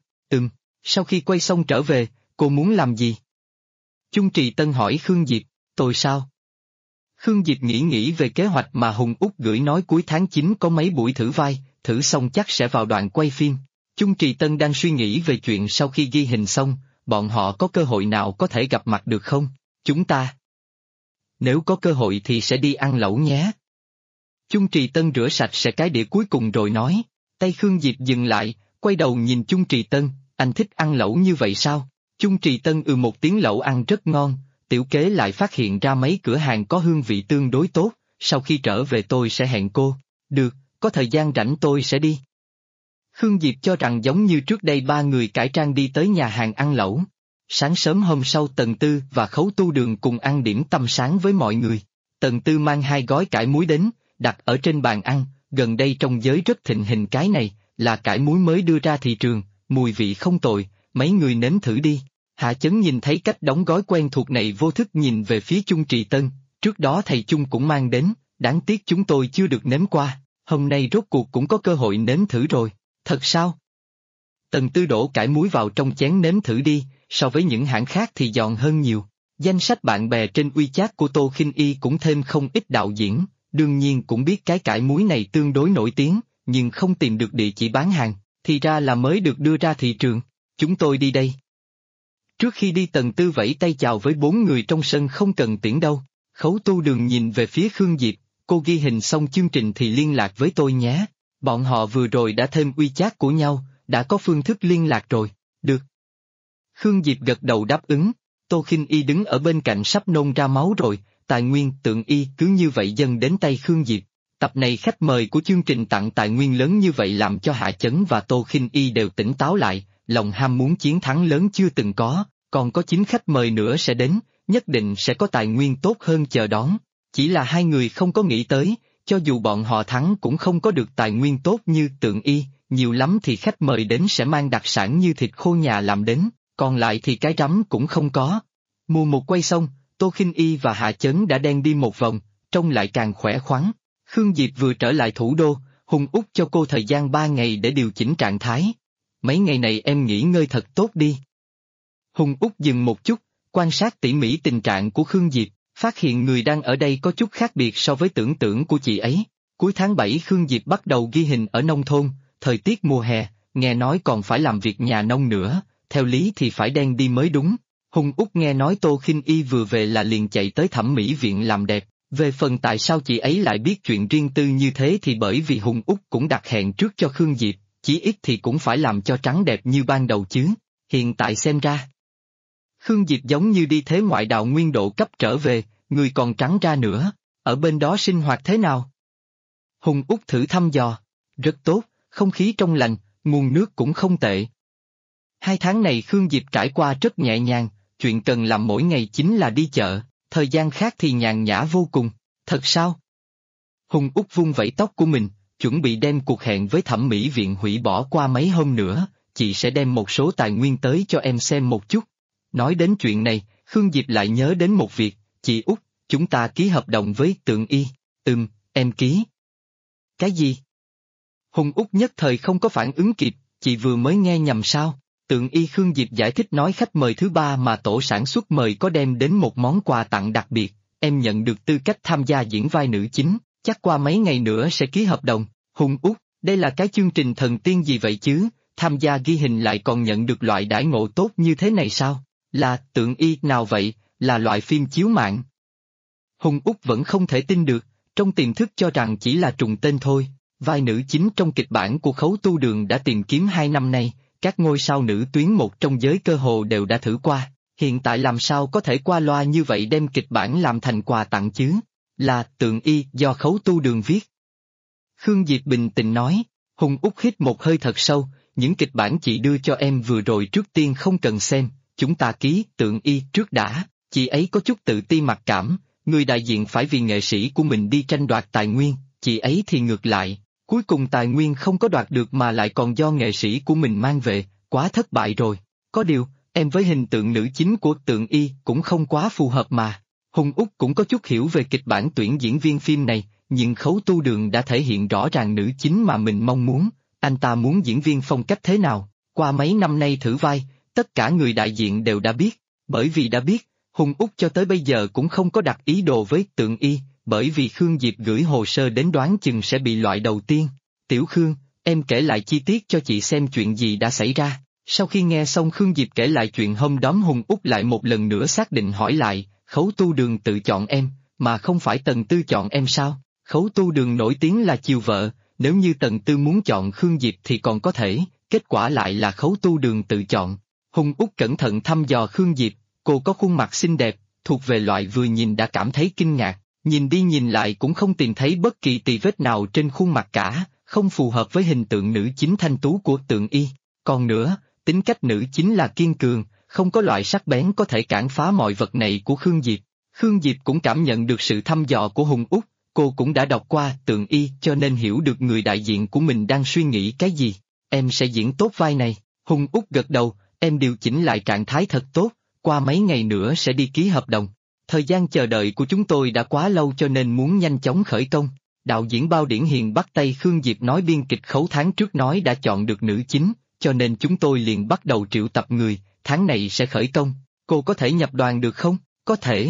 Sau khi quay xong trở về, cô muốn làm gì? Chung Trì Tân hỏi Khương Diệp, tôi sao? Khương Diệp nghĩ về kế hoạch mà Hùng Úc gửi nói cuối tháng 9 có mấy buổi thử vai, thử xong chắc sẽ vào đoạn quay phim. Chung Trì Tân đang suy nghĩ về chuyện sau khi ghi hình xong, bọn họ có cơ hội nào có thể gặp mặt được không? Chúng ta. Nếu có cơ hội thì sẽ đi ăn lẩu nhé. Chung Trì Tân rửa sạch sẽ cái đĩa cuối cùng rồi nói, tay Khương Diệp dừng lại, quay đầu nhìn Chung Trì Tân, anh thích ăn lẩu như vậy sao? Chung Trì Tân một tiếng lẩu ăn rất ngon, tiểu kế lại phát hiện ra mấy cửa hàng có hương vị tương đối tốt, sau khi trở về tôi sẽ hẹn cô, được, có thời gian rảnh tôi sẽ đi. Khương Diệp cho rằng giống như trước đây 3 người cải trang đi tới nhà hàng ăn lẩu. Sáng sớm hôm sau Tần Tư và Khấu Tu Đường cùng ăn điểm tâm sáng với mọi người. Tần Tư mang 2 gói cải muối đến, đặt ở trên bàn ăn, gần đây trong giới rất thịnh hành cái này, là cải muối mới đưa ra thị trường, mùi vị không tồi, mấy người nếm thử đi. Hạ Chấn nhìn thấy cách đóng gói quen thuộc này vô thức nhìn về phía Chung Trì Tân, trước đó thầy Chung cũng mang đến, đáng tiếc chúng tôi chưa được nếm qua, hôm nay rốt cuộc cũng có cơ hội nếm thử rồi, thật sao? Tần Tư đổ cải muối vào trong chén nếm thử đi, so với những hãng khác thì giòn hơn nhiều. Danh sách bạn bè trên WeChat của Tô Khinh Y cũng thêm không ít đạo diễn, đương nhiên cũng biết cái cải muối này tương đối nổi tiếng, nhưng không tìm được địa chỉ bán hàng. thì ra là mới được đưa ra thị trường. Chúng tôi đi đây. Trước khi đi Tần Tư vẫy tay chào với 4 người trong sân không cần tiễn đâu. Khấu Tu Đường nhìn về phía Khương Diệp, cô ghi hình xong chương trình thì liên lạc với tôi nhé. Bọn họ vừa rồi đã thêm WeChat của nhau, đã có phương thức liên lạc rồi. Được. Khương Diệp gật đầu đáp ứng. Tô Khinh Y đứng ở bên cạnh sắp nôn ra máu rồi, tài nguyên Tượng Y cứ như vậy dâng đến tay Khương Diệp. Tập này khách mời của chương trình tặng tài nguyên lớn như vậy làm cho Hạ Chấn và Tô Khinh Y đều tỉnh táo lại, lòng ham muốn chiến thắng lớn chưa từng có, còn có 9 khách mời nữa sẽ đến, nhất định sẽ có tài nguyên tốt hơn chờ đón. Chỉ là hai người không có nghĩ tới, cho dù bọn họ thắng cũng không có được tài nguyên tốt như Tượng Y, nhiều lắm thì khách mời đến sẽ mang đặc sản như thịt khô nhà làm đến, còn lại thì cái rắm cũng không có. Mùa một quay xong, Tô Khinh Y và Hạ Chấn đã đen đi một vòng, trông lại càng khỏe khoắn. Khương Diệp vừa trở lại thủ đô, Hùng Úc cho cô thời gian 3 ngày để điều chỉnh trạng thái. Mấy ngày này em nghỉ ngơi thật tốt đi. Hùng Úc dừng một chút, quan sát tỉ mỉ tình trạng của Khương Diệp, phát hiện người đang ở đây có chút khác biệt so với tưởng tượng của chị ấy. Cuối tháng 7 Khương Diệp bắt đầu ghi hình ở nông thôn, thời tiết mùa hè, nghe nói còn phải làm việc nhà nông nữa, theo lý thì phải đen đi mới đúng. Hùng Úc nghe nói Tô Khinh Y vừa về là liền chạy tới thẩm mỹ viện làm đẹp. Về phần tại sao chị ấy lại biết chuyện riêng tư như thế thì bởi vì Hùng Úc cũng đặt hẹn trước cho Khương Diệp, chí ít thì cũng phải làm cho trắng đẹp như ban đầu chứ, hiện tại xem ra. Khương Diệp giống như đi thế ngoại đạo nguyên độ cấp trở về, người còn trắng ra nữa, ở bên đó sinh hoạt thế nào? Hùng Úc thử thăm dò, rất tốt, không khí trong lành, nguồn nước cũng không tệ. 2 tháng này Khương Diệp trải qua rất nhẹ nhàng, chuyện cần làm mỗi ngày chính là đi chợ. Thời gian khác thì nhàn nhã vô cùng, thật sao? Hùng Úc vung vẩy tóc của mình, chuẩn bị đem cuộc hẹn với thẩm mỹ viện hủy bỏ qua mấy hôm nữa, chị sẽ đem một số tài nguyên tới cho em xem một chút. Nói đến chuyện này, Khương Diệp lại nhớ đến một việc, chị Úc, chúng ta ký hợp đồng với Tượng Y, em ký. Cái gì? Hùng Úc nhất thời không có phản ứng kịp, chị vừa mới nghe nhầm sao? Tượng Y Khương Diệp giải thích nói khách mời thứ 3 mà tổ sản xuất mời có đem đến một món quà tặng đặc biệt, em nhận được tư cách tham gia diễn vai nữ chính, chắc qua mấy ngày nữa sẽ ký hợp đồng. Hùng Úc, đây là cái chương trình thần tiên gì vậy chứ, tham gia ghi hình lại còn nhận được loại đãi ngộ tốt như thế này sao? Là Tượng Y nào vậy, là loại phim chiếu mạng? Hùng Úc vẫn không thể tin được, trong tiềm thức cho rằng chỉ là trùng tên thôi, vai nữ chính trong kịch bản của Khấu Tu Đường đã tìm kiếm 2 năm nay. Các ngôi sao nữ tuyến một trong giới cơ hồ đều đã thử qua, hiện tại làm sao có thể qua loa như vậy đem kịch bản làm thành quà tặng chứ? Là Tượng Y do Khấu Tu Đường viết. Khương Diệp bình tĩnh nói, Hùng Úc hít một hơi thật sâu, những kịch bản chị đưa cho em vừa rồi trước tiên không cần xem, chúng ta ký Tượng Y trước đã, chị ấy có chút tự ti mặc cảm, người đại diện phải vì nghệ sĩ của mình đi tranh đoạt tài nguyên, chị ấy thì ngược lại. Cuối cùng tài nguyên không có đoạt được mà lại còn do nghệ sĩ của mình mang về, quá thất bại rồi. Có điều, em với hình tượng nữ chính của Tượng Y cũng không quá phù hợp mà. Hùng Úc cũng có chút hiểu về kịch bản tuyển diễn viên phim này, nhưng Khấu Tu Đường đã thể hiện rõ ràng nữ chính mà mình mong muốn, anh ta muốn diễn viên phong cách thế nào. Qua mấy năm nay thử vai, tất cả người đại diện đều đã biết, bởi vì đã biết, Hùng Úc cho tới bây giờ cũng không có đặt ý đồ với Tượng Y. Bởi vì Khương Diệp gửi hồ sơ đến đoán chừng sẽ bị loại đầu tiên. Tiểu Khương, em kể lại chi tiết cho chị xem chuyện gì đã xảy ra. Sau khi nghe xong Khương Diệp kể lại chuyện hôm đó Hùng Úc lại một lần nữa xác định hỏi lại, Khấu Tu Đường tự chọn em, mà không phải Tần Tư chọn em sao? Khấu Tu Đường nổi tiếng là chiều vợ, nếu như Tần Tư muốn chọn Khương Diệp thì còn có thể, kết quả lại là Khấu Tu Đường tự chọn. Hùng Úc cẩn thận thăm dò Khương Diệp, cô có khuôn mặt xinh đẹp, thuộc về loại vừa nhìn đã cảm thấy kinh ngạc. Nhìn đi nhìn lại cũng không tìm thấy bất kỳ tì vết nào trên khuôn mặt cả, không phù hợp với hình tượng nữ chính thanh tú của Tượng Y. Còn nữa, tính cách nữ chính là kiên cường, không có loại sắc bén có thể cản phá mọi vật này của Khương Diệp. Khương Diệp cũng cảm nhận được sự thăm dò của Hùng Úc, cô cũng đã đọc qua Tượng Y cho nên hiểu được người đại diện của mình đang suy nghĩ cái gì. Em sẽ diễn tốt vai này. Hùng Úc gật đầu, em điều chỉnh lại trạng thái thật tốt, qua mấy ngày nữa sẽ đi ký hợp đồng. Thời gian chờ đợi của chúng tôi đã quá lâu cho nên muốn nhanh chóng khởi công. Đạo diễn Bao Điển Hiền bắt tay Khương Diệp nói biên kịch Khấu tháng trước nói đã chọn được nữ chính, cho nên chúng tôi liền bắt đầu triệu tập người, tháng này sẽ khởi công. Cô có thể nhập đoàn được không? Có thể.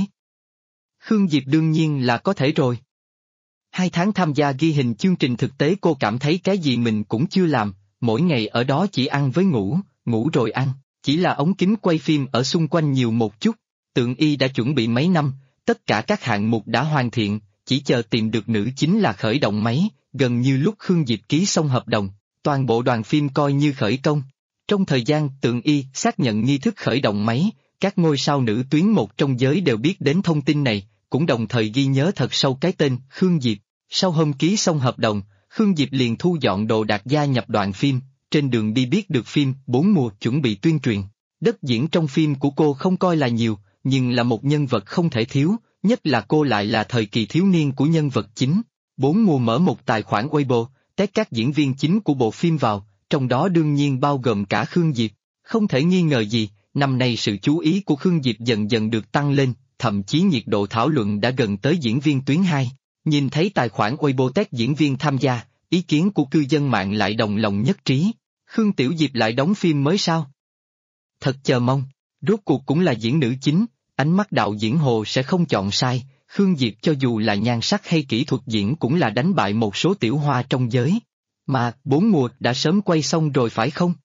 Khương Diệp đương nhiên là có thể rồi. 2 tháng tham gia ghi hình chương trình thực tế cô cảm thấy cái gì mình cũng chưa làm, mỗi ngày ở đó chỉ ăn với ngủ, ngủ rồi ăn, chỉ là ống kính quay phim ở xung quanh nhiều một chút. Tượng Y đã chuẩn bị mấy năm, tất cả các hạng mục đã hoàn thiện, chỉ chờ tìm được nữ chính là khởi động máy, gần như lúc Khương Diệp ký xong hợp đồng, toàn bộ đoàn phim coi như khởi công. Trong thời gian Tượng Y xác nhận nghi thức khởi động máy, các ngôi sao nữ tuyến một trong giới đều biết đến thông tin này, cũng đồng thời ghi nhớ thật sâu cái tên Khương Diệp. Sau hôm ký xong hợp đồng, Khương Diệp liền thu dọn đồ đạc gia nhập đoàn phim, trên đường đi biết được phim 4 mùa chuẩn bị tuyên truyền. Đất diễn trong phim của cô không coi là nhiều, nhưng là một nhân vật không thể thiếu, nhất là cô lại là thời kỳ thiếu niên của nhân vật chính. 4 mùa mở một tài khoản Weibo, tag các diễn viên chính của bộ phim vào, trong đó đương nhiên bao gồm cả Khương Diệp. Không thể nghi ngờ gì, năm nay sự chú ý của Khương Diệp dần dần được tăng lên, thậm chí nhiệt độ thảo luận đã gần tới diễn viên tuyến 2. Nhìn thấy tài khoản Weibo tag diễn viên tham gia, ý kiến của cư dân mạng lại đồng lòng nhất trí. Khương Tiểu Diệp lại đóng phim mới sao? Thật chờ mong, rốt cuộc cũng là diễn nữ chính, ánh mắt đạo diễn Hồ sẽ không chọn sai, Khương Diệp cho dù là nhan sắc hay kỹ thuật diễn cũng là đánh bại một số tiểu hoa trong giới. Mà, 4 mùa đã sớm quay xong rồi phải không?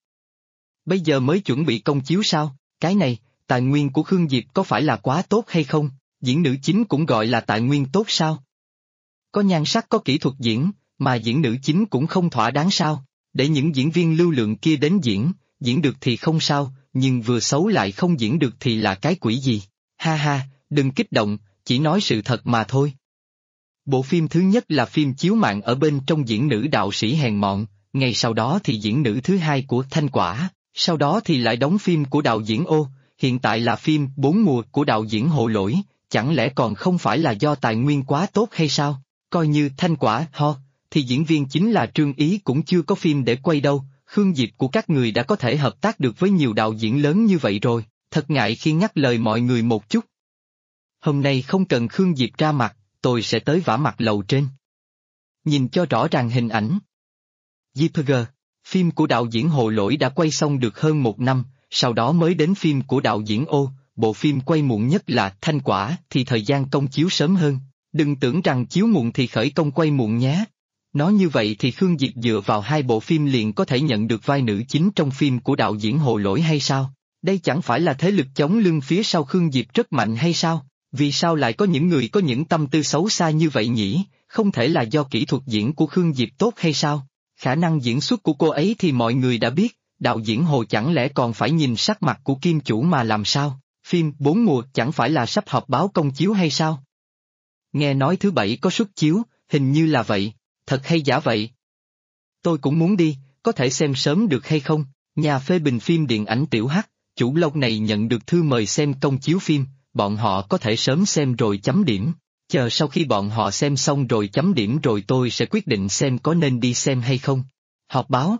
Bây giờ mới chuẩn bị công chiếu sao? Cái này, tài nguyên của Khương Diệp có phải là quá tốt hay không? Diễn nữ chính cũng gọi là tài nguyên tốt sao? Có nhan sắc có kỹ thuật diễn, mà diễn nữ chính cũng không thỏa đáng sao? Để những diễn viên lưu lượng kia đến diễn được thì không sao, nhưng vừa xấu lại không diễn được thì là cái quỷ gì? Ha ha, đừng kích động, chỉ nói sự thật mà thôi. Bộ phim thứ nhất là phim chiếu mạng ở bên trong diễn nữ đạo sĩ hèn mọn, ngay sau đó thì diễn nữ thứ hai của Thanh Quả, sau đó thì lại đóng phim của đạo diễn Ô, hiện tại là phim 4 mùa của đạo diễn Hồ Lỗi, chẳng lẽ còn không phải là do tài nguyên quá tốt hay sao? Coi như Thanh Quả thì diễn viên chính là Trương Ý cũng chưa có phim để quay đâu, Khương Diệp của các người đã có thể hợp tác được với nhiều đạo diễn lớn như vậy rồi, thật ngại khi ngắt lời mọi người một chút. Hôm nay không cần Khương Diệp ra mặt, tôi sẽ tới vả mặt lầu trên. Nhìn cho rõ ràng hình ảnh. JPG, phim của đạo diễn Hồ Lỗi đã quay xong được hơn 1 năm, sau đó mới đến phim của đạo diễn Ô, bộ phim quay muộn nhất là Thanh Quả thì thời gian công chiếu sớm hơn, đừng tưởng rằng chiếu muộn thì khởi công quay muộn nhé. Nói như vậy thì Khương Diệp dựa vào 2 bộ phim liền có thể nhận được vai nữ chính trong phim của đạo diễn Hồ Lỗi hay sao? Đây chẳng phải là thế lực chống lưng phía sau Khương Diệp rất mạnh hay sao? Vì sao lại có những người có những tâm tư xấu xa như vậy nhỉ? Không thể là do kỹ thuật diễn của Khương Diệp tốt hay sao? Khả năng diễn xuất của cô ấy thì mọi người đã biết, đạo diễn Hồ chẳng lẽ còn phải nhìn sắc mặt của kim chủ mà làm sao? Phim 4 mùa chẳng phải là sắp họp báo công chiếu hay sao? Nghe nói thứ Bảy có suất chiếu, hình như là vậy, thật hay giả vậy? Tôi cũng muốn đi, có thể xem sớm được hay không? Nhà phê bình phim điện ảnh Tiểu Hắc, chủ blog này nhận được thư mời xem công chiếu phim, bọn họ có thể sớm xem rồi chấm điểm. Chờ sau khi bọn họ xem xong rồi chấm điểm rồi tôi sẽ quyết định xem có nên đi xem hay không. Họp báo.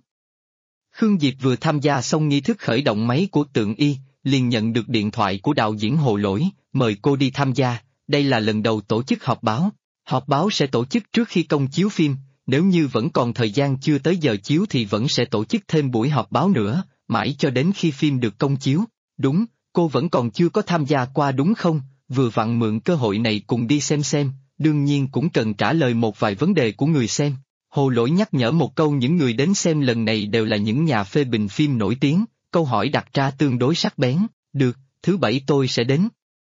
Khương Diệp vừa tham gia xong nghi thức khởi động máy của Tượng Y, liền nhận được điện thoại của đạo diễn Hồ Lỗi, mời cô đi tham gia, đây là lần đầu tổ chức họp báo. Họp báo sẽ tổ chức trước khi công chiếu phim, nếu như vẫn còn thời gian chưa tới giờ chiếu thì vẫn sẽ tổ chức thêm buổi họp báo nữa, mãi cho đến khi phim được công chiếu. Đúng, cô vẫn còn chưa có tham gia qua đúng không? Vừa vặn mượn cơ hội này cùng đi xem, đương nhiên cũng cần trả lời một vài vấn đề của người xem. Hồ Lỗi nhắc nhở một câu những người đến xem lần này đều là những nhà phê bình phim nổi tiếng, câu hỏi đặt ra tương đối sắc bén, được, thứ Bảy tôi sẽ đến.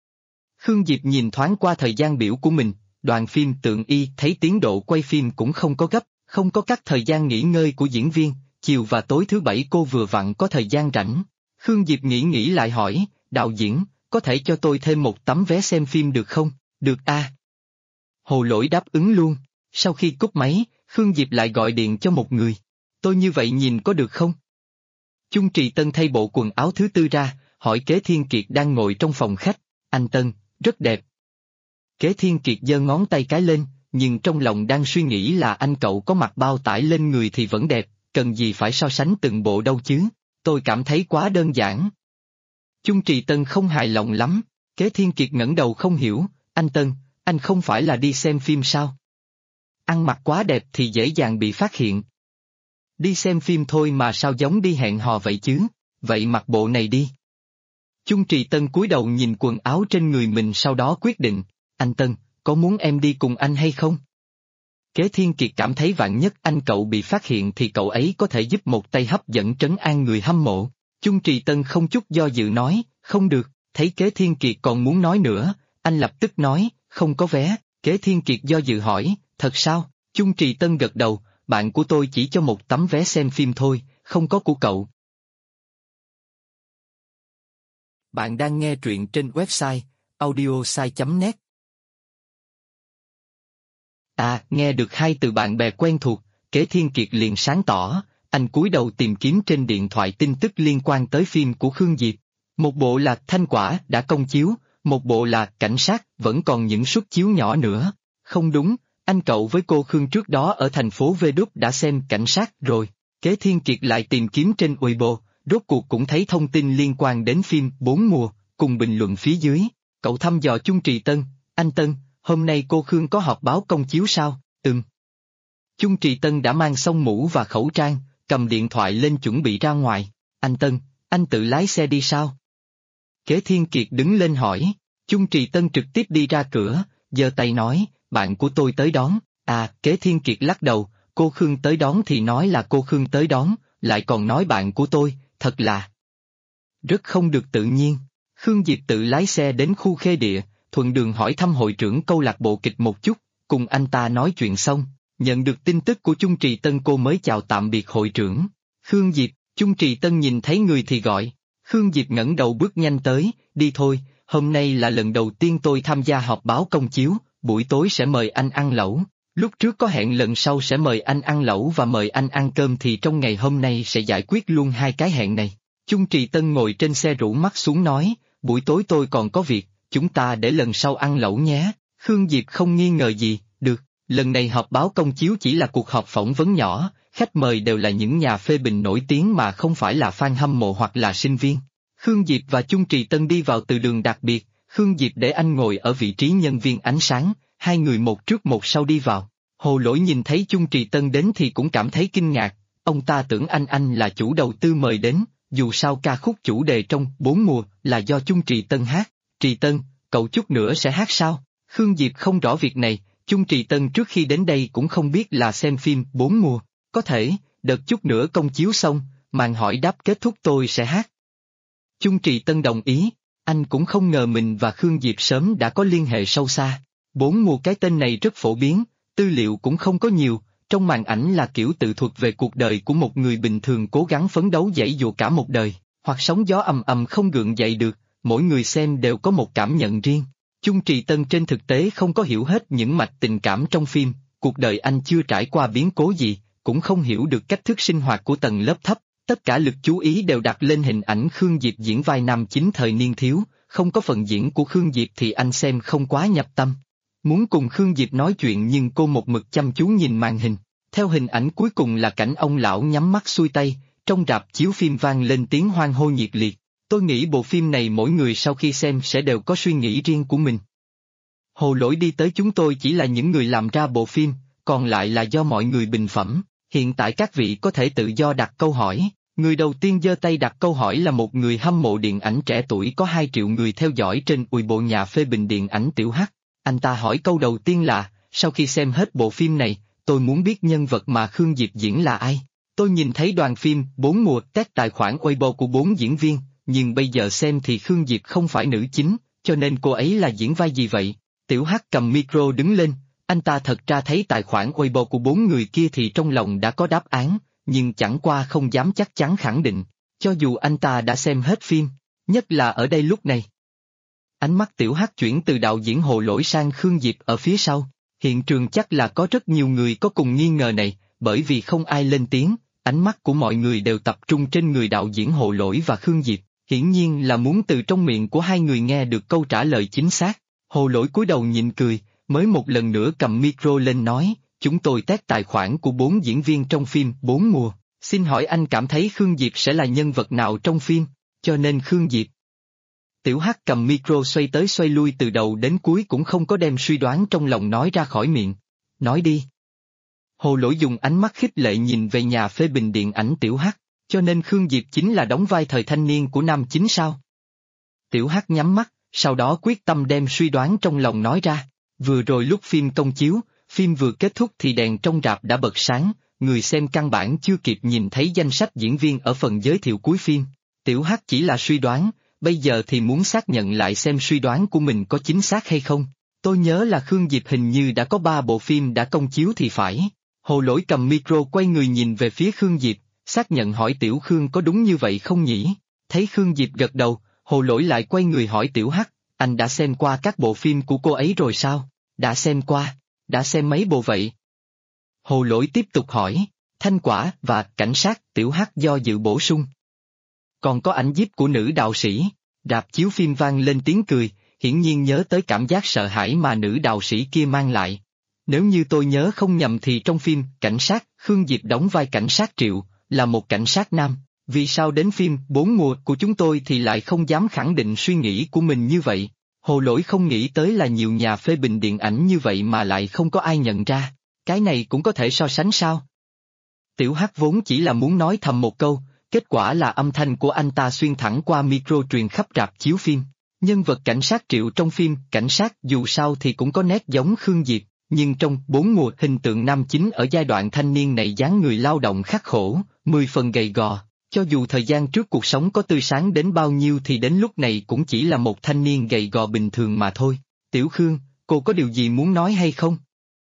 Khương Diệp nhìn thoáng qua thời gian biểu của mình, đoàn phim Tượng Y thấy tiến độ quay phim cũng không có gấp, không có các thời gian nghỉ ngơi của diễn viên, chiều và tối thứ Bảy cô vừa vặn có thời gian rảnh. Khương Diệp nghĩ lại hỏi, đạo diễn, có thể cho tôi thêm một tấm vé xem phim được không? Được a. Hồ Lỗi đáp ứng luôn, sau khi cúp máy, Khương Diệp lại gọi điện cho một người. Tôi như vậy nhìn có được không? Chung Trì Tân thay bộ quần áo thứ tư ra, hỏi Kế Thiên Kiệt đang ngồi trong phòng khách, anh Tân, rất đẹp. Kế Thiên Kiệt giơ ngón tay cái lên, nhưng trong lòng đang suy nghĩ là anh cậu có mặc bao tải lên người thì vẫn đẹp, cần gì phải so sánh từng bộ đâu chứ, tôi cảm thấy quá đơn giản. Chung Trì Tân không hài lòng lắm, Kế Thiên Kiệt ngẩng đầu không hiểu, anh Tân, anh không phải là đi xem phim sao? Ăn mặc quá đẹp thì dễ dàng bị phát hiện. Đi xem phim thôi mà sao giống đi hẹn hò vậy chứ, vậy mặc bộ này đi. Chung Trì Tân cúi đầu nhìn quần áo trên người mình sau đó quyết định, anh Tân, có muốn em đi cùng anh hay không? Kế Thiên Kiệt cảm thấy vạn nhất anh cậu bị phát hiện thì cậu ấy có thể giúp một tay hấp dẫn trấn an người hâm mộ. Chung Trì Tân không chút do dự nói, không được, thấy Kế Thiên Kiệt còn muốn nói nữa, anh lập tức nói, không có vé. Kế Thiên Kiệt do dự hỏi, thật sao? Chung Trì Tân gật đầu, bạn của tôi chỉ cho một tấm vé xem phim thôi, không có của cậu. Bạn đang nghe truyện trên website audiosai.net. À, nghe được hai từ bạn bè quen thuộc, Kế Thiên Kiệt liền sáng tỏ, anh cúi đầu tìm kiếm trên điện thoại tin tức liên quan tới phim của Khương Diệp. Một bộ là Thanh Quả đã công chiếu, một bộ là Cảnh Sát, vẫn còn những suất chiếu nhỏ nữa. Không đúng, anh cậu với cô Khương trước đó ở thành phố Vê Đúc đã xem Cảnh Sát rồi. Kế Thiên Kiệt lại tìm kiếm trên Weibo, rốt cuộc cũng thấy thông tin liên quan đến phim Bốn Mùa, cùng bình luận phía dưới. Cậu thăm dò Chung Trì Tân, anh Tân, hôm nay cô Khương có họp báo công chiếu sao? Chung Trì Tân đã mang xong mũ và khẩu trang, cầm điện thoại lên chuẩn bị ra ngoài. Anh Tân, anh tự lái xe đi sao? Kế Thiên Kiệt đứng lên hỏi. Chung Trì Tân trực tiếp đi ra cửa, giơ tay nói, bạn của tôi tới đón. À, Kế Thiên Kiệt lắc đầu, cô Khương tới đón thì nói là cô Khương tới đón, lại còn nói bạn của tôi, thật là rất không được tự nhiên. Khương Diệp tự lái xe đến khu Khê Địa, thuận đường hỏi thăm hội trưởng câu lạc bộ kịch một chút, cùng anh ta nói chuyện xong, nhận được tin tức của Chung Trì Tân cô mới chào tạm biệt hội trưởng. Khương Diệp, Chung Trì Tân nhìn thấy người thì gọi. Khương Diệp ngẩng đầu bước nhanh tới, đi thôi, hôm nay là lần đầu tiên tôi tham gia họp báo công chiếu, buổi tối sẽ mời anh ăn lẩu. Lúc trước có hẹn lần sau sẽ mời anh ăn lẩu và mời anh ăn cơm thì trong ngày hôm nay sẽ giải quyết luôn hai cái hẹn này. Chung Trì Tân ngồi trên xe rũ mắt xuống nói, buổi tối tôi còn có việc, chúng ta để lần sau ăn lẩu nhé. Khương Diệp không nghi ngờ gì, được, lần này họp báo công chiếu chỉ là cuộc họp phỏng vấn nhỏ, khách mời đều là những nhà phê bình nổi tiếng mà không phải là fan hâm mộ hoặc là sinh viên. Khương Diệp và Chung Trì Tân đi vào từ đường đặc biệt, Khương Diệp để anh ngồi ở vị trí nhân viên ánh sáng, hai người một trước một sau đi vào. Hồ Lỗi nhìn thấy Chung Trì Tân đến thì cũng cảm thấy kinh ngạc, ông ta tưởng anh là chủ đầu tư mời đến, dù sao ca khúc chủ đề trong Bốn Mùa là do Chung Trì Tân hát. Trì Tân, cậu chút nữa sẽ hát sao? Khương Diệp không rõ việc này, Chung Trì Tân trước khi đến đây cũng không biết là xem phim Bốn Mùa, có thể, đợt chút nữa công chiếu xong, màn hỏi đáp kết thúc tôi sẽ hát. Chung Trì Tân đồng ý, anh cũng không ngờ mình và Khương Diệp sớm đã có liên hệ sâu xa. Bốn Mùa cái tên này rất phổ biến, tư liệu cũng không có nhiều, trong màn ảnh là kiểu tự thuật về cuộc đời của một người bình thường cố gắng phấn đấu giãy dụa cả một đời, hoặc sóng gió ầm ầm không gượng dậy được, mỗi người xem đều có một cảm nhận riêng. Chung Trì Tân trên thực tế không có hiểu hết những mạch tình cảm trong phim, cuộc đời anh chưa trải qua biến cố gì, cũng không hiểu được cách thức sinh hoạt của tầng lớp thấp, tất cả lực chú ý đều đặt lên hình ảnh Khương Diệp diễn vai nam chính thời niên thiếu, không có phần diễn của Khương Diệp thì anh xem không quá nhập tâm. Muốn cùng Khương Diệp nói chuyện nhưng cô một mực chăm chú nhìn màn hình, theo hình ảnh cuối cùng là cảnh ông lão nhắm mắt xuôi tay, trong rạp chiếu phim vang lên tiếng hoan hô nhiệt liệt. Tôi nghĩ bộ phim này mỗi người sau khi xem sẽ đều có suy nghĩ riêng của mình. Hồ Lỗi đi tới chúng tôi chỉ là những người làm ra bộ phim, còn lại là do mọi người bình phẩm. Hiện tại các vị có thể tự do đặt câu hỏi. Người đầu tiên giơ tay đặt câu hỏi là một người hâm mộ điện ảnh trẻ tuổi có 2 triệu người theo dõi trên Weibo nhà phê bình điện ảnh Tiểu Hắc. Anh ta hỏi câu đầu tiên là, sau khi xem hết bộ phim này, tôi muốn biết nhân vật mà Khương Diệp diễn là ai. Tôi nhìn thấy đoàn phim 4 mùa test tài khoản Weibo của 4 diễn viên, nhưng bây giờ xem thì Khương Diệp không phải nữ chính, cho nên cô ấy là diễn vai gì vậy? Tiểu Hắc cầm micro đứng lên, anh ta thật ra thấy tài khoản Weibo của 4 người kia thì trong lòng đã có đáp án, nhưng chẳng qua không dám chắc chắn khẳng định, cho dù anh ta đã xem hết phim, nhất là ở đây lúc này. Ánh mắt Tiểu Hắc chuyển từ đạo diễn Hồ Lỗi sang Khương Diệp ở phía sau, hiện trường chắc là có rất nhiều người có cùng nghi ngờ này, bởi vì không ai lên tiếng, ánh mắt của mọi người đều tập trung trên người đạo diễn Hồ Lỗi và Khương Diệp, hiển nhiên là muốn từ trong miệng của hai người nghe được câu trả lời chính xác. Hồ Lỗi cúi đầu nhịn cười, mới một lần nữa cầm micro lên nói, chúng tôi test tài khoản của 4 diễn viên trong phim 4 mùa, xin hỏi anh cảm thấy Khương Diệp sẽ là nhân vật nào trong phim, cho nên Khương Diệp. Tiểu Hắc cầm micro xoay tới xoay lui từ đầu đến cuối cũng không có đem suy đoán trong lòng nói ra khỏi miệng. Nói đi. Hồ Lỗi dùng ánh mắt khích lệ nhìn về nhà phê bình điện ảnh Tiểu Hắc, cho nên Khương Diệp chính là đóng vai thời thanh niên của nam chính sao? Tiểu Hắc nhắm mắt, sau đó quyết tâm đem suy đoán trong lòng nói ra. Vừa rồi lúc phim công chiếu, phim vừa kết thúc thì đèn trong rạp đã bật sáng, người xem căn bản chưa kịp nhìn thấy danh sách diễn viên ở phần giới thiệu cuối phim. Tiểu Hắc chỉ là suy đoán, bây giờ thì muốn xác nhận lại xem suy đoán của mình có chính xác hay không. Tôi nhớ là Khương Diệp hình như đã có 3 bộ phim đã công chiếu thì phải. Hồ Lỗi cầm micro quay người nhìn về phía Khương Diệp, xác nhận hỏi Tiểu Khương có đúng như vậy không nhỉ? Thấy Khương Diệp gật đầu, Hồ Lỗi lại quay người hỏi Tiểu Hắc, anh đã xem qua các bộ phim của cô ấy rồi sao? Đã xem qua. Đã xem mấy bộ vậy? Hồ Lỗi tiếp tục hỏi. Thanh Quả và Cảnh sát. Tiểu Hắc do dự bổ sung. Còn có ảnh díp của nữ đạo sĩ. Rạp chiếu phim vang lên tiếng cười, hiển nhiên nhớ tới cảm giác sợ hãi mà nữ đạo sĩ kia mang lại. Nếu như tôi nhớ không nhầm thì trong phim Cảnh sát, Khương Diệp đóng vai cảnh sát Triệu, là một cảnh sát nam. Vì sao đến phim 4 mùa của chúng tôi thì lại không dám khẳng định suy nghĩ của mình như vậy? Hồ Lỗi không nghĩ tới là nhiều nhà phê bình điện ảnh như vậy mà lại không có ai nhận ra. Cái này cũng có thể so sánh sao? Tiểu Hắc vốn chỉ là muốn nói thầm một câu, kết quả là âm thanh của anh ta xuyên thẳng qua micro truyền khắp rạp chiếu phim. Nhân vật cảnh sát Triệu trong phim Cảnh sát dù sao thì cũng có nét giống Khương Diệp, nhưng trong 4 mùa hình tượng nam chính ở giai đoạn thanh niên này dáng người lao động khắc khổ, 10 phần gầy gò. Cho dù thời gian trước cuộc sống có tươi sáng đến bao nhiêu thì đến lúc này cũng chỉ là một thanh niên gầy gò bình thường mà thôi. Tiểu Khương, cô có điều gì muốn nói hay không?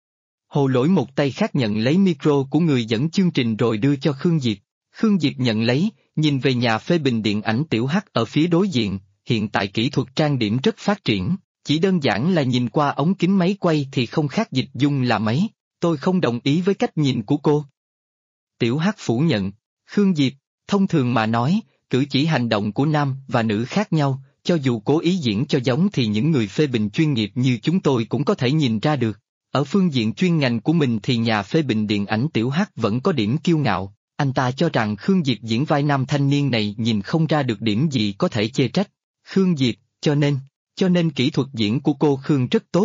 Hồ Lỗi một tay khác nhận lấy micro của người dẫn chương trình rồi đưa cho Khương Diệp. Khương Diệp nhận lấy, nhìn về nhà phê bình điện ảnh Tiểu Hắc ở phía đối diện, hiện tại kỹ thuật trang điểm rất phát triển, chỉ đơn giản là nhìn qua ống kính máy quay thì không khác dịch dung là mấy, tôi không đồng ý với cách nhìn của cô. Tiểu Hắc phủ nhận. Khương Diệp, thông thường mà nói, cử chỉ hành động của nam và nữ khác nhau, cho dù cố ý diễn cho giống thì những người phê bình chuyên nghiệp như chúng tôi cũng có thể nhìn ra được. Ở phương diện chuyên ngành của mình thì nhà phê bình điện ảnh Tiểu Hắc vẫn có điểm kiêu ngạo, anh ta cho rằng Khương Diệp diễn vai nam thanh niên này nhìn không ra được điểm gì có thể chê trách. Khương Diệp, cho nên kỹ thuật diễn của cô Khương rất tốt.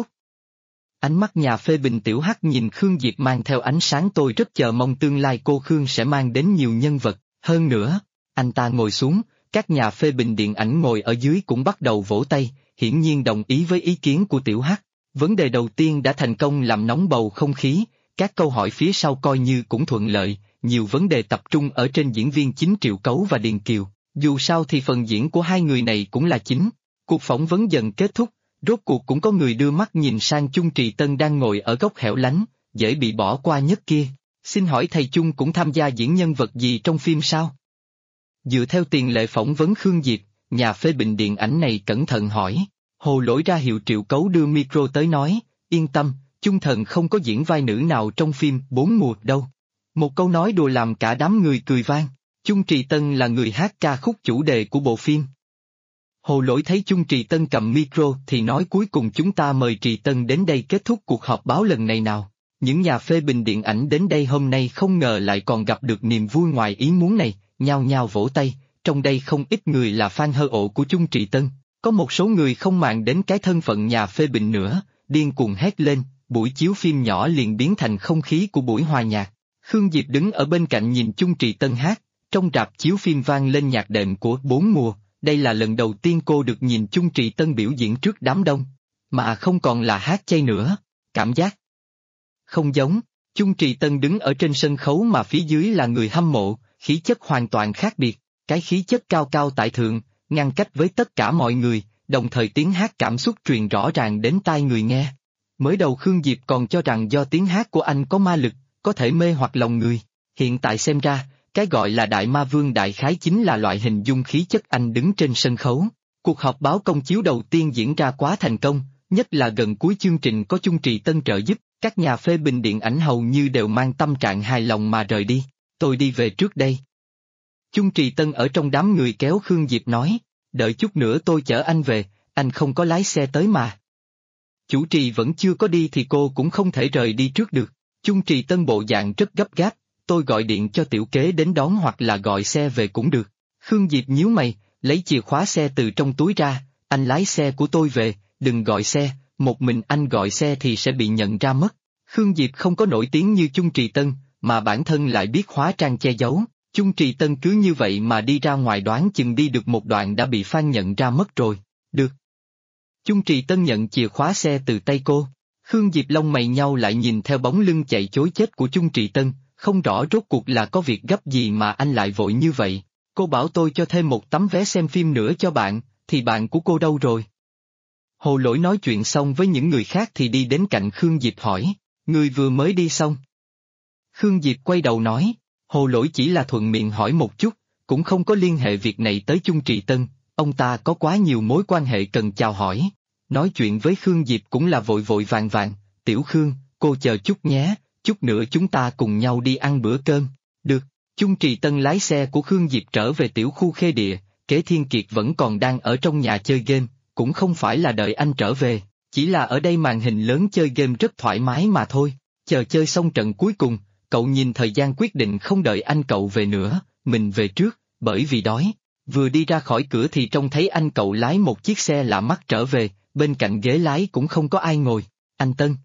Ánh mắt nhà phê bình Tiểu Hắc nhìn Khương Diệp mang theo ánh sáng, tôi rất chờ mong tương lai cô Khương sẽ mang đến nhiều nhân vật. Hơn nữa, anh ta ngồi xuống, các nhà phê bình điện ảnh ngồi ở dưới cũng bắt đầu vỗ tay, hiển nhiên đồng ý với ý kiến của Tiểu Hắc. Vấn đề đầu tiên đã thành công làm nóng bầu không khí, các câu hỏi phía sau coi như cũng thuận lợi, nhiều vấn đề tập trung ở trên diễn viên chính Triệu Cấu và Điền Kiều, dù sao thì phần diễn của hai người này cũng là chính. Cuộc phỏng vấn dần kết thúc, rốt cuộc cũng có người đưa mắt nhìn sang Chung Trì Tân đang ngồi ở góc hẻo lánh, dễ bị bỏ qua nhất kia. Xin hỏi thầy Chung cũng tham gia diễn nhân vật gì trong phim sao? Dựa theo tiền lệ phỏng vấn Khương Diệp, nhà phê bình điện ảnh này cẩn thận hỏi. Hồ Lỗi ra hiệu Triệu Cấu đưa micro tới nói, yên tâm, Chung Thần không có diễn vai nữ nào trong phim 4 mùa đâu. Một câu nói đùa làm cả đám người cười vang. Chung Trì Tân là người hát ca khúc chủ đề của bộ phim. Hồ Lỗi thấy Chung Trì Tân cầm micro thì nói cuối cùng chúng ta mời Trì Tân đến đây kết thúc cuộc họp báo lần này nào. Những nhà phê bình điện ảnh đến đây hôm nay không ngờ lại còn gặp được niềm vui ngoài ý muốn này, nhao nhao vỗ tay, trong đây không ít người là fan hâm mộ của Chung Trì Tân. Có một số người không màng đến cái thân phận nhà phê bình nữa, điên cuồng hét lên, buổi chiếu phim nhỏ liền biến thành không khí của buổi hòa nhạc. Khương Diệp đứng ở bên cạnh nhìn Chung Trì Tân hát, trong rạp chiếu phim vang lên nhạc đệm của 4 mùa, đây là lần đầu tiên cô được nhìn Chung Trì Tân biểu diễn trước đám đông, mà không còn là hát chay nữa, cảm giác không giống. Chung Trì Tân đứng ở trên sân khấu mà phía dưới là người hâm mộ, khí chất hoàn toàn khác biệt, cái khí chất cao cao tại thượng, ngăn cách với tất cả mọi người, đồng thời tiếng hát cảm xúc truyền rõ ràng đến tai người nghe. Mới đầu Khương Diệp còn cho rằng do tiếng hát của anh có ma lực, có thể mê hoặc lòng người, hiện tại xem ra, cái gọi là đại ma vương đại khái chính là loại hình dung khí chất anh đứng trên sân khấu. Cuộc họp báo công chiếu đầu tiên diễn ra quá thành công, nhất là gần cuối chương trình có Chung Trì Tân trợ giúp, các nhà phê bình điện ảnh hầu như đều mang tâm trạng hài lòng mà rời đi. Tôi đi về trước đây. Chung Trì Tân ở trong đám người kéo Khương Diệp nói, đợi chút nữa tôi chở anh về, anh không có lái xe tới mà. Chủ trì vẫn chưa có đi thì cô cũng không thể rời đi trước được. Chung Trì Tân bộ dạng rất gấp gáp, tôi gọi điện cho tiểu kế đến đón hoặc là gọi xe về cũng được. Khương Diệp nhíu mày, lấy chìa khóa xe từ trong túi ra, anh lái xe của tôi về, đừng gọi xe, một mình anh gọi xe thì sẽ bị nhận ra mất. Khương Diệp không có nổi tiếng như Chung Trì Tân, mà bản thân lại biết hóa trang che giấu. Chung Trì Tân cứ như vậy mà đi ra ngoài đoán chừng đi được một đoạn đã bị fan nhận ra mất rồi. Được. Chung Trì Tân nhận chìa khóa xe từ tay cô. Khương Diệp lông mày nhau lại nhìn theo bóng lưng chạy chối chết của Chung Trì Tân, không rõ rốt cuộc là có việc gấp gì mà anh lại vội như vậy. Cô bảo tôi cho thêm một tấm vé xem phim nữa cho bạn, thì bạn của cô đâu rồi? Hồ Lỗi nói chuyện xong với những người khác thì đi đến cạnh Khương Diệp hỏi, người vừa mới đi xong. Khương Diệp quay đầu nói, Hồ Lỗi chỉ là thuận miệng hỏi một chút, cũng không có liên hệ việc này tới Chung Trì Tân, ông ta có quá nhiều mối quan hệ cần chào hỏi. Nói chuyện với Khương Diệp cũng là vội vội vàng vàng, Tiểu Khương, cô chờ chút nhé, chút nữa chúng ta cùng nhau đi ăn bữa cơm. Được, Chung Trì Tân lái xe của Khương Diệp trở về tiểu khu Khê Địa, Kế Thiên Kiệt vẫn còn đang ở trong nhà chơi game, cũng không phải là đợi anh trở về, chỉ là ở đây màn hình lớn chơi game rất thoải mái mà thôi. Chờ chơi xong trận cuối cùng, cậu nhìn thời gian quyết định không đợi anh cậu về nữa, mình về trước, bởi vì đói. Vừa đi ra khỏi cửa thì trông thấy anh cậu lái một chiếc xe lạ mắt trở về, bên cạnh ghế lái cũng không có ai ngồi. Anh Tân.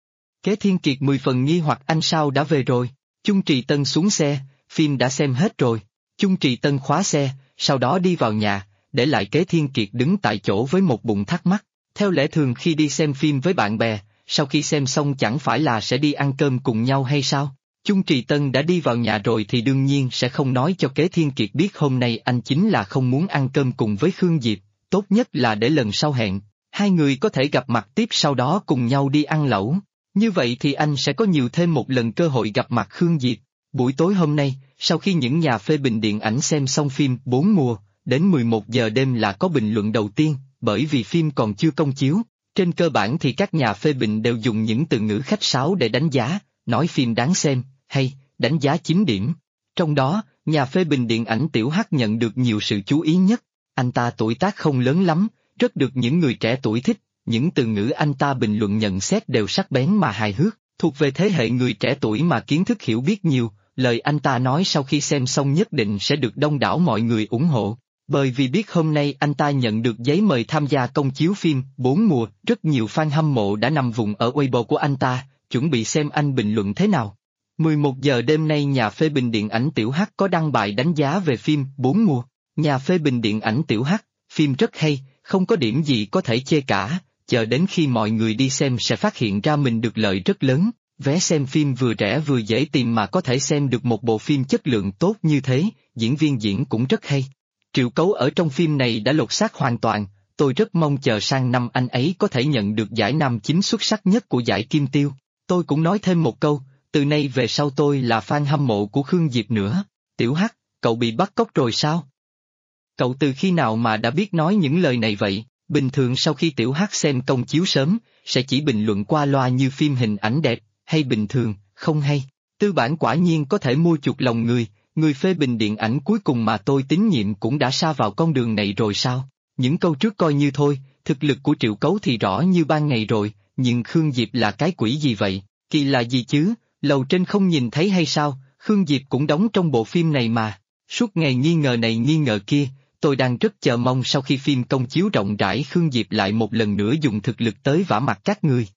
Kế Thiên Kiệt 10 phần nghi hoặc anh sao đã về rồi. Chung Trì Tân xuống xe, phim đã xem hết rồi. Chung Trì Tân khóa xe, sau đó đi vào nhà, để lại Kế Thiên Kiệt đứng tại chỗ với một bụng thắc mắc. Theo lẽ thường khi đi xem phim với bạn bè, sau khi xem xong chẳng phải là sẽ đi ăn cơm cùng nhau hay sao? Chung Trì Tân đã đi vào nhà rồi thì đương nhiên sẽ không nói cho Kế Thiên Kiệt biết hôm nay anh chính là không muốn ăn cơm cùng với Khương Diệp, tốt nhất là để lần sau hẹn, hai người có thể gặp mặt tiếp sau đó cùng nhau đi ăn lẩu. Như vậy thì anh sẽ có nhiều thêm một lần cơ hội gặp mặt Khương Diệp. Buổi tối hôm nay, sau khi những nhà phê bình điện ảnh xem xong phim 4 mùa, đến 11 giờ đêm là có bình luận đầu tiên, bởi vì phim còn chưa công chiếu. Trên cơ bản thì các nhà phê bình đều dùng những từ ngữ khách sáo để đánh giá, nói phim đáng xem, hay, đánh giá 9 điểm. Trong đó, nhà phê bình điện ảnh Tiểu Hắc nhận được nhiều sự chú ý nhất. Anh ta tuổi tác không lớn lắm, rất được những người trẻ tuổi thích, những từ ngữ anh ta bình luận nhận xét đều sắc bén mà hài hước, thuộc về thế hệ người trẻ tuổi mà kiến thức hiểu biết nhiều, lời anh ta nói sau khi xem xong nhất định sẽ được đông đảo mọi người ủng hộ. Bởi vì biết hôm nay anh ta nhận được giấy mời tham gia công chiếu phim 4 mùa, rất nhiều fan hâm mộ đã nằm vùng ở Weibo của anh ta, chuẩn bị xem anh bình luận thế nào. 11 giờ đêm nay nhà phê bình điện ảnh Tiểu Hắc có đăng bài đánh giá về phim 4 mùa. Nhà phê bình điện ảnh Tiểu Hắc, phim rất hay, không có điểm gì có thể chê cả, chờ đến khi mọi người đi xem sẽ phát hiện ra mình được lợi rất lớn. Vé xem phim vừa rẻ vừa dễ tìm mà có thể xem được một bộ phim chất lượng tốt như thế, diễn viên diễn cũng rất hay. Triệu Cấu ở trong phim này đã lột xác hoàn toàn, tôi rất mong chờ sang năm anh ấy có thể nhận được giải nam chính xuất sắc nhất của giải Kim Tiêu. Tôi cũng nói thêm một câu, từ nay về sau tôi là fan hâm mộ của Khương Diệp nữa. Tiểu Hắc, cậu bị bắt cóc rồi sao? Cậu từ khi nào mà đã biết nói những lời này vậy? Bình thường sau khi Tiểu Hắc xem công chiếu sớm, sẽ chỉ bình luận qua loa như phim hình ảnh đẹp, hay bình thường, không hay. Tư bản quả nhiên có thể mua chuộc lòng người phê bình điện ảnh cuối cùng mà tôi tín nhiệm cũng đã sa vào con đường này rồi sao? Những câu trước coi như thôi, thực lực của Triệu Cấu thì rõ như ban ngày rồi, nhưng Khương Diệp là cái quỷ gì vậy? Kỳ lạ gì chứ, lầu trên không nhìn thấy hay sao? Khương Diệp cũng đóng trong bộ phim này mà. Suốt ngày nghi ngờ này nghi ngờ kia, tôi đang rất chờ mong sau khi phim công chiếu rộng rãi Khương Diệp lại một lần nữa dùng thực lực tới vả mặt các người.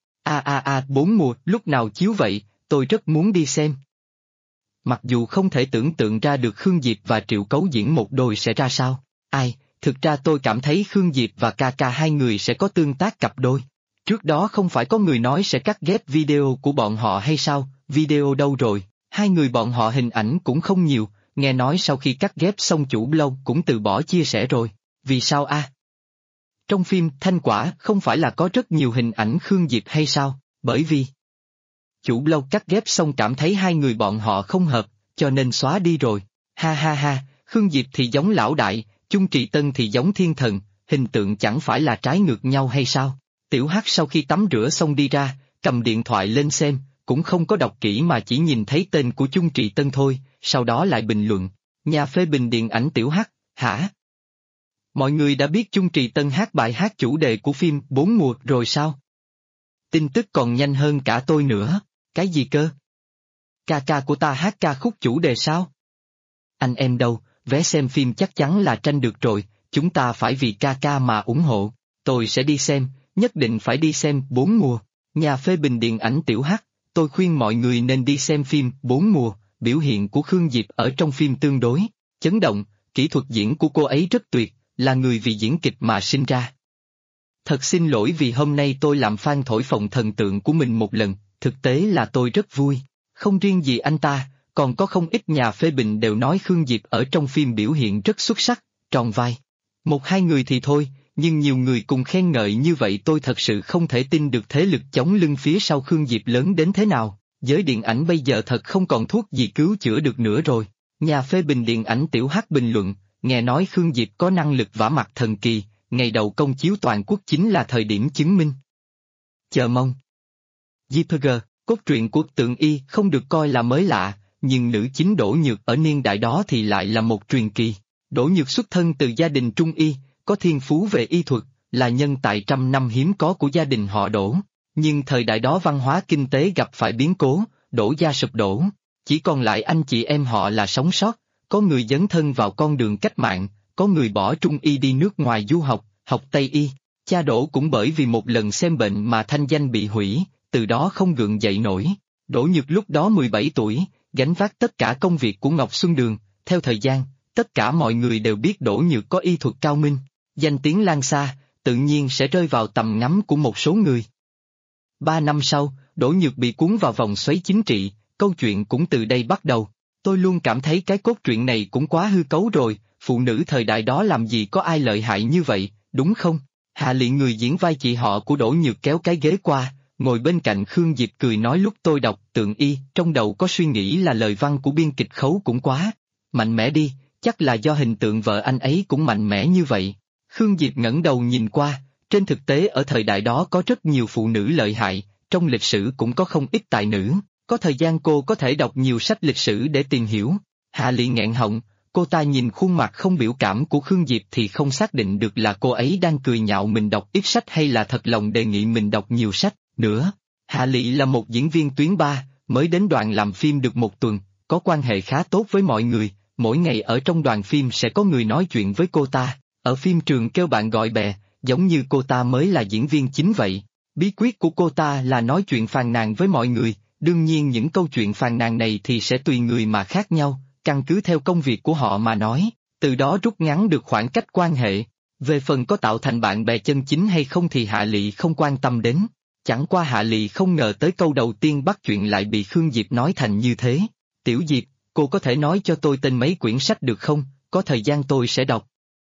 4 mùa, lúc nào chiếu vậy, tôi rất muốn đi xem. Mặc dù không thể tưởng tượng ra được Khương Diệp và Triệu Cấu diễn một đôi sẽ ra sao. Thực ra tôi cảm thấy Khương Diệp và ca hai người sẽ có tương tác cặp đôi. Trước đó không phải có người nói sẽ cắt ghép video của bọn họ hay sao, video đâu rồi, hai người bọn họ hình ảnh cũng không nhiều, nghe nói sau khi cắt ghép xong chủ blog cũng từ bỏ chia sẻ rồi, vì sao Trong phim Thanh Quả không phải là có rất nhiều hình ảnh Khương Diệp hay sao, bởi vì chủ blog cắt ghép xong cảm thấy hai người bọn họ không hợp, cho nên xóa đi rồi, ha, Khương Diệp thì giống lão đại, Chung Trì Tân thì giống thiên thần, hình tượng chẳng phải là trái ngược nhau hay sao? Tiểu Hắc sau khi tắm rửa xong đi ra, cầm điện thoại lên xem, cũng không có đọc kỹ mà chỉ nhìn thấy tên của Chung Trì Tân thôi, sau đó lại bình luận, nhà phê bình điện ảnh Tiểu Hắc, hả? Mọi người đã biết Chung Trì Tân hát bài hát chủ đề của phim 4 mùa rồi sao? Tin tức còn nhanh hơn cả tôi nữa, cái gì cơ? Ca của ta hát ca khúc chủ đề sao? Anh em đâu, vé xem phim chắc chắn là tranh được rồi, chúng ta phải vì ca mà ủng hộ, tôi sẽ đi xem, nhất định phải đi xem 4 mùa. Nhà phê bình điện ảnh Tiểu Hắc, tôi khuyên mọi người nên đi xem phim 4 mùa, biểu hiện của Khương Diệp ở trong phim tương đối chấn động, kỹ thuật diễn của cô ấy rất tuyệt, là người vì diễn kịch mà sinh ra. Thật xin lỗi vì hôm nay tôi làm phan thổi phồng thần tượng của mình một lần, thực tế là tôi rất vui. Không riêng gì anh ta, còn có không ít nhà phê bình đều nói Khương Diệp ở trong phim biểu hiện rất xuất sắc, tròn vai. Một hai người thì thôi, nhưng nhiều người cùng khen ngợi như vậy tôi thật sự không thể tin được thế lực chống lưng phía sau Khương Diệp lớn đến thế nào. Giới điện ảnh bây giờ thật không còn thuốc gì cứu chữa được nữa rồi. Nhà phê bình điện ảnh Tiểu Hắc bình luận, nghe nói Khương Diệp có năng lực vả mặt thần kỳ, ngày đầu công chiếu toàn quốc chính là thời điểm chứng minh. Chờ mong. JPG, cốt truyện của Tượng Y không được coi là mới lạ, nhưng nữ chính Đỗ Nhược ở niên đại đó thì lại là một truyền kỳ. Đỗ Nhược xuất thân từ gia đình Trung Y, có thiên phú về y thuật, là nhân tài trăm năm hiếm có của gia đình họ Đỗ. Nhưng thời đại đó văn hóa kinh tế gặp phải biến cố, Đỗ gia sụp đổ, chỉ còn lại anh chị em họ là sống sót, có người dấn thân vào con đường cách mạng, có người bỏ Trung Y đi nước ngoài du học, học Tây Y. Cha Đỗ cũng bởi vì một lần xem bệnh mà thanh danh bị hủy, từ đó không gượng dậy nổi. Đỗ Nhược lúc đó 17 tuổi, gánh vác tất cả công việc của Ngọc Xuân Đường, theo thời gian, tất cả mọi người đều biết Đỗ Nhược có y thuật cao minh, danh tiếng lan xa, tự nhiên sẽ rơi vào tầm ngắm của một số người. 3 năm sau, Đỗ Nhược bị cuốn vào vòng xoáy chính trị, câu chuyện cũng từ đây bắt đầu. Tôi luôn cảm thấy cái cốt truyện này cũng quá hư cấu rồi, phụ nữ thời đại đó làm gì có ai lợi hại như vậy, đúng không? Hạ Lị người diễn vai chị họ của Đỗ Nhược kéo cái ghế qua, ngồi bên cạnh Khương Diệp cười nói lúc tôi đọc Tượng Y, trong đầu có suy nghĩ là lời văn của biên kịch Khấu cũng quá mạnh mẽ đi, chắc là do hình tượng vợ anh ấy cũng mạnh mẽ như vậy. Khương Diệp ngẩng đầu nhìn qua, trên thực tế ở thời đại đó có rất nhiều phụ nữ lợi hại, trong lịch sử cũng có không ít tài nữ, có thời gian cô có thể đọc nhiều sách lịch sử để tìm hiểu. Hạ Lị nghẹn họng, cô ta nhìn khuôn mặt không biểu cảm của Khương Diệp thì không xác định được là cô ấy đang cười nhạo mình đọc ít sách hay là thật lòng đề nghị mình đọc nhiều sách nữa. Hạ Lị là một diễn viên tuyến 3, mới đến đoàn làm phim được một tuần, có quan hệ khá tốt với mọi người, mỗi ngày ở trong đoàn phim sẽ có người nói chuyện với cô ta, ở phim trường kêu bạn gọi bè, giống như cô ta mới là diễn viên chính vậy. Bí quyết của cô ta là nói chuyện phàn nàn với mọi người, đương nhiên những câu chuyện phàn nàn này thì sẽ tùy người mà khác nhau, căn cứ theo công việc của họ mà nói, từ đó rút ngắn được khoảng cách quan hệ. Về phần có tạo thành bạn bè chân chính hay không thì Hạ Lị không quan tâm đến. Chẳng qua Hạ Lị không ngờ tới câu đầu tiên bắt chuyện lại bị Khương Diệp nói thành như thế. Tiểu Diệp, cô có thể nói cho tôi tên mấy quyển sách được không, có thời gian tôi sẽ đọc.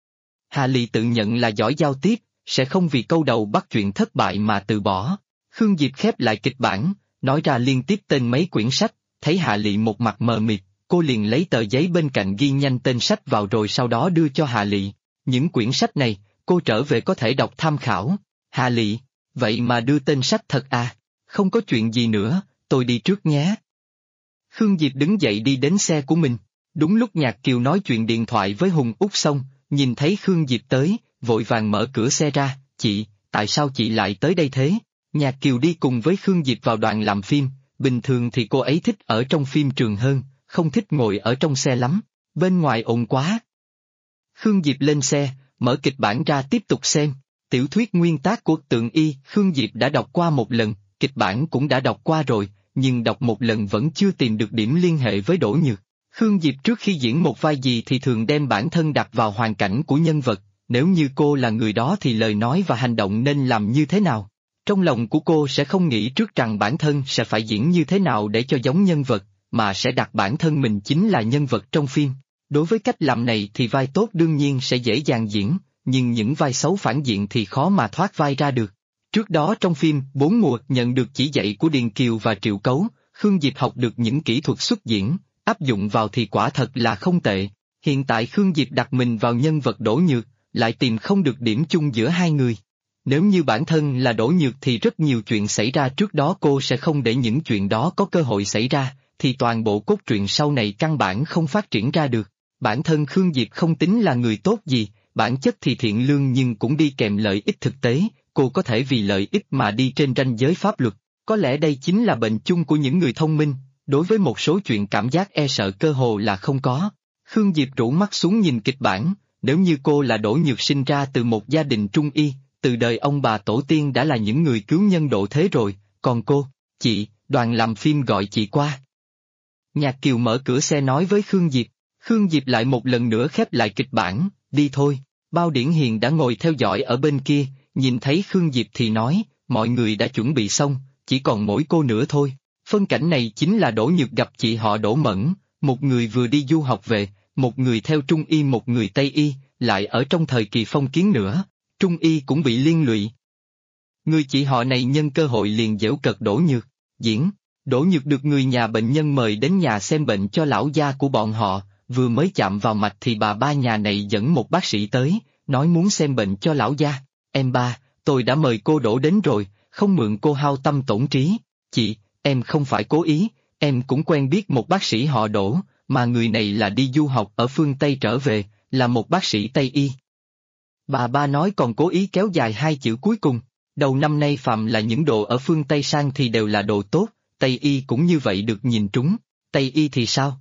Hạ Lị tự nhận là giỏi giao tiếp, sẽ không vì câu đầu bắt chuyện thất bại mà từ bỏ. Khương Diệp khép lại kịch bản, nói ra liên tiếp tên mấy quyển sách, thấy Hạ Lị một mặt mờ mịt, cô liền lấy tờ giấy bên cạnh ghi nhanh tên sách vào rồi sau đó đưa cho Hạ Lị. Những quyển sách này, cô trở về có thể đọc tham khảo. Hạ Lị, vậy mà đưa tên sách thật à? Không có chuyện gì nữa, tôi đi trước nhé. Khương Diệp đứng dậy đi đến xe của mình. Đúng lúc Nhạc Kiều nói chuyện điện thoại với Hùng Út xong, nhìn thấy Khương Diệp tới, vội vàng mở cửa xe ra. Chị, tại sao chị lại tới đây thế? Nhạc Kiều đi cùng với Khương Diệp vào đoàn làm phim, bình thường thì cô ấy thích ở trong phim trường hơn, không thích ngồi ở trong xe lắm, bên ngoài ồn quá. Khương Diệp lên xe, mở kịch bản ra tiếp tục xem. Tiểu thuyết nguyên tác của Tượng Y, Khương Diệp đã đọc qua một lần, kịch bản cũng đã đọc qua rồi, nhưng đọc một lần vẫn chưa tìm được điểm liên hệ với Đỗ Nhược. Khương Diệp trước khi diễn một vai gì thì thường đem bản thân đặt vào hoàn cảnh của nhân vật, nếu như cô là người đó thì lời nói và hành động nên làm như thế nào. Trong lòng của cô sẽ không nghĩ trước rằng bản thân sẽ phải diễn như thế nào để cho giống nhân vật, mà sẽ đặt bản thân mình chính là nhân vật trong phim. Đối với cách làm này thì vai tốt đương nhiên sẽ dễ dàng diễn, nhưng những vai xấu phản diện thì khó mà thoát vai ra được. Trước đó trong phim Bốn Mùa nhận được chỉ dạy của Điền Kiều và Triệu Cấu, Khương Diệp học được những kỹ thuật xuất diễn, áp dụng vào thì quả thật là không tệ. Hiện tại Khương Diệp đặt mình vào nhân vật Đỗ Nhược, lại tìm không được điểm chung giữa hai người. Nếu như bản thân là Đỗ Nhược thì rất nhiều chuyện xảy ra trước đó cô sẽ không để những chuyện đó có cơ hội xảy ra, thì toàn bộ cốt truyện sau này căn bản không phát triển ra được. Bản thân Khương Diệp không tính là người tốt gì, bản chất thì thiện lương nhưng cũng đi kèm lợi ích thực tế, cô có thể vì lợi ích mà đi trên ranh giới pháp luật. Có lẽ đây chính là bệnh chung của những người thông minh, đối với một số chuyện cảm giác e sợ cơ hồ là không có. Khương Diệp rũ mắt xuống nhìn kịch bản, nếu như cô là Đỗ Nhược sinh ra từ một gia đình trung y, từ đời ông bà tổ tiên đã là những người cứu nhân độ thế rồi, còn cô, chị, đoàn làm phim gọi chị qua. Nhạc Kiều mở cửa xe nói với Khương Diệp. Khương Diệp lại một lần nữa khép lại kịch bản, đi thôi. Bao Điển Hiền đã ngồi theo dõi ở bên kia, nhìn thấy Khương Diệp thì nói, mọi người đã chuẩn bị xong, chỉ còn mỗi cô nữa thôi. Phân cảnh này chính là Đỗ Nhược gặp chị họ Đỗ Mẫn, một người vừa đi du học về, một người theo Trung Y một người Tây Y, lại ở trong thời kỳ phong kiến nữa, Trung Y cũng bị liên lụy. Người chị họ này nhân cơ hội liền giễu cợt Đỗ Nhược, Đỗ Nhược được người nhà bệnh nhân mời đến nhà xem bệnh cho lão gia của bọn họ, vừa mới chạm vào mạch thì bà ba nhà này dẫn một bác sĩ tới, nói muốn xem bệnh cho lão gia. Em ba, tôi đã mời cô Đỗ đến rồi, không mượn cô hao tâm tổn trí. Chị, em không phải cố ý, em cũng quen biết một bác sĩ họ Đỗ, mà người này là đi du học ở phương Tây trở về, là một bác sĩ Tây Y. Bà ba nói còn cố ý kéo dài hai chữ cuối cùng. Đầu năm nay phạm là những đồ ở phương Tây sang thì đều là đồ tốt, Tây Y cũng như vậy được nhìn trúng. Tây Y thì sao?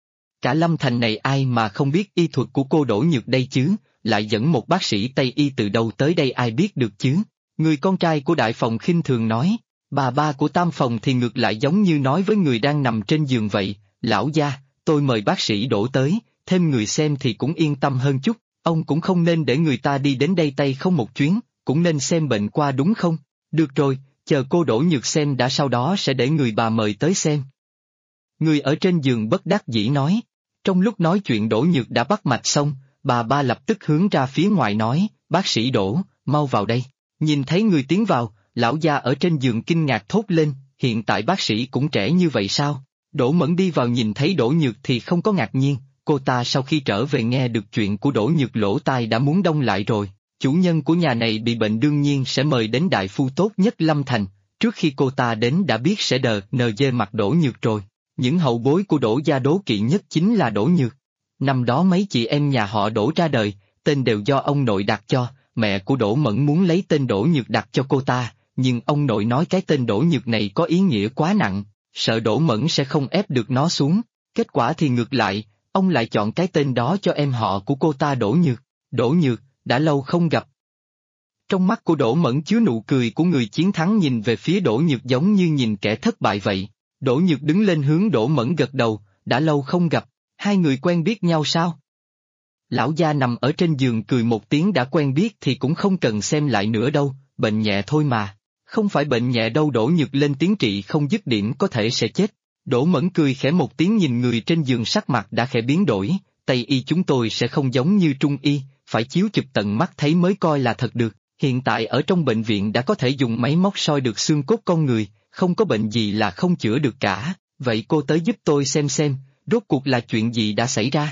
Cả Lâm Thành này ai mà không biết y thuật của cô Đỗ Nhược đây chứ, lại dẫn một bác sĩ Tây Y từ đâu tới đây ai biết được chứ? Người con trai của đại phòng khinh thường nói, bà ba của tam phòng thì ngược lại giống như nói với người đang nằm trên giường vậy, lão gia, tôi mời bác sĩ Đỗ tới, thêm người xem thì cũng yên tâm hơn chút, ông cũng không nên để người ta đi đến đây tay không một chuyến, cũng nên xem bệnh qua đúng không? Được rồi, chờ cô Đỗ Nhược xem đã sau đó sẽ để người bà mời tới xem. Người ở trên giường bất đắc dĩ nói. Trong lúc nói chuyện Đỗ Nhược đã bắt mạch xong, bà ba lập tức hướng ra phía ngoài nói, bác sĩ Đỗ, mau vào đây. Nhìn thấy người tiến vào, lão gia ở trên giường kinh ngạc thốt lên, hiện tại bác sĩ cũng trẻ như vậy sao? Đỗ Mẫn đi vào nhìn thấy Đỗ Nhược thì không có ngạc nhiên, cô ta sau khi trở về nghe được chuyện của Đỗ Nhược lỗ tai đã muốn đông lại rồi. Chủ nhân của nhà này bị bệnh đương nhiên sẽ mời đến đại phu tốt nhất Lâm Thành, trước khi cô ta đến đã biết sẽ NG mặt Đỗ Nhược rồi. Những hậu bối của Đỗ gia đố kỵ nhất chính là Đỗ Nhược. Năm đó mấy chị em nhà họ Đỗ ra đời, tên đều do ông nội đặt cho, mẹ của Đỗ Mẫn muốn lấy tên Đỗ Nhược đặt cho cô ta, nhưng ông nội nói cái tên Đỗ Nhược này có ý nghĩa quá nặng, sợ Đỗ Mẫn sẽ không ép được nó xuống, kết quả thì ngược lại, ông lại chọn cái tên đó cho em họ của cô ta Đỗ Nhược. Đỗ Nhược, đã lâu không gặp. Trong mắt của Đỗ Mẫn chứa nụ cười của người chiến thắng nhìn về phía Đỗ Nhược giống như nhìn kẻ thất bại vậy. Đỗ Nhược đứng lên hướng Đỗ Mẫn gật đầu, đã lâu không gặp, hai người quen biết nhau sao? Lão gia nằm ở trên giường cười một tiếng đã quen biết thì cũng không cần xem lại nữa đâu, bệnh nhẹ thôi mà. Không phải bệnh nhẹ đâu Đỗ Nhược lên tiếng trị không dứt điểm có thể sẽ chết. Đỗ Mẫn cười khẽ một tiếng nhìn người trên giường sắc mặt đã khẽ biến đổi, Tây y chúng tôi sẽ không giống như Trung y, phải chiếu chụp tận mắt thấy mới coi là thật được. Hiện tại ở trong bệnh viện đã có thể dùng máy móc soi được xương cốt con người, không có bệnh gì là không chữa được cả, vậy cô tới giúp tôi xem, rốt cuộc là chuyện gì đã xảy ra.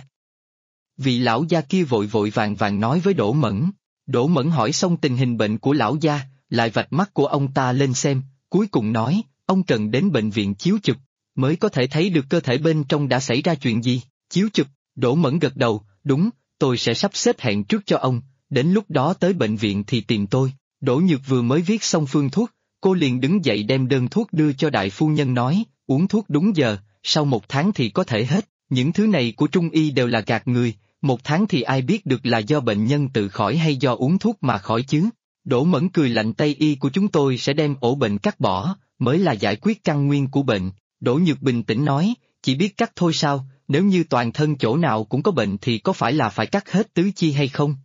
Vị lão gia kia vội vội vàng nói với Đỗ Mẫn. Đỗ Mẫn hỏi xong tình hình bệnh của lão gia, lại vạch mắt của ông ta lên xem, cuối cùng nói, ông cần đến bệnh viện chiếu chụp, mới có thể thấy được cơ thể bên trong đã xảy ra chuyện gì. Chiếu chụp, Đỗ Mẫn gật đầu, đúng, tôi sẽ sắp xếp hẹn trước cho ông, đến lúc đó tới bệnh viện thì tìm tôi. Đỗ Nhược vừa mới viết xong phương thuốc, cô liền đứng dậy đem đơn thuốc đưa cho đại phu nhân nói, uống thuốc đúng giờ, sau 1 tháng thì có thể hết, những thứ này của Trung y đều là gạt người, 1 tháng thì ai biết được là do bệnh nhân tự khỏi hay do uống thuốc mà khỏi chứ. Đỗ Mẫn cười lạnh, Tây y của chúng tôi sẽ đem ổ bệnh cắt bỏ, mới là giải quyết căn nguyên của bệnh. Đỗ Nhược bình tĩnh nói, chỉ biết cắt thôi sao, nếu như toàn thân chỗ nào cũng có bệnh thì có phải là phải cắt hết tứ chi hay không?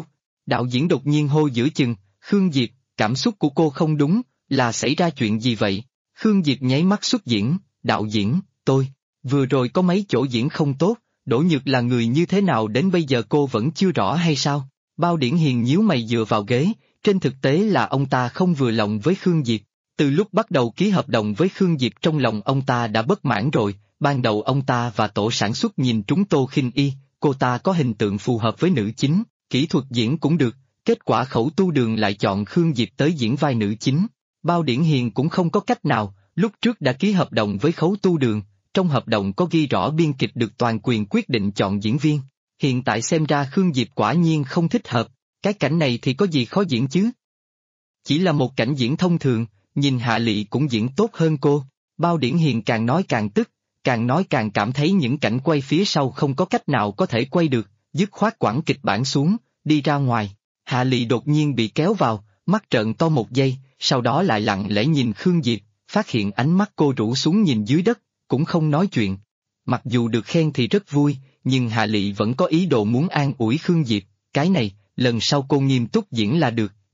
Đạo diễn đột nhiên hô giữa chừng, Khương Diệp, cảm xúc của cô không đúng, là xảy ra chuyện gì vậy? Khương Diệp nháy mắt xuất diễn, đạo diễn, tôi, vừa rồi có mấy chỗ diễn không tốt, Đỗ Nhược là người như thế nào đến bây giờ cô vẫn chưa rõ hay sao? Bao Điển Hiền nhíu mày dựa vào ghế, trên thực tế là ông ta không vừa lòng với Khương Diệp. Từ lúc bắt đầu ký hợp đồng với Khương Diệp trong lòng ông ta đã bất mãn rồi, ban đầu ông ta và tổ sản xuất nhìn trúng Tô Khinh Y, cô ta có hình tượng phù hợp với nữ chính, kỹ thuật diễn cũng được, kết quả Khẩu Tu Đường lại chọn Khương Diệp tới diễn vai nữ chính. Bao Điển Hiền cũng không có cách nào, lúc trước đã ký hợp đồng với Khấu Tu Đường, trong hợp đồng có ghi rõ biên kịch được toàn quyền quyết định chọn diễn viên. Hiện tại xem ra Khương Diệp quả nhiên không thích hợp, cái cảnh này thì có gì khó diễn chứ? Chỉ là một cảnh diễn thông thường, nhìn Hạ Lị cũng diễn tốt hơn cô. Bao Điển Hiền càng nói càng tức, càng nói càng cảm thấy những cảnh quay phía sau không có cách nào có thể quay được, dứt khoát quẳng kịch bản xuống, đi ra ngoài. Hạ Lị đột nhiên bị kéo vào, mắt trợn to một giây, sau đó lại lặng lẽ nhìn Khương Diệp, phát hiện ánh mắt cô rũ xuống nhìn dưới đất, cũng không nói chuyện. Mặc dù được khen thì rất vui, nhưng Hạ Lị vẫn có ý đồ muốn an ủi Khương Diệp, cái này, lần sau cô nghiêm túc diễn là được,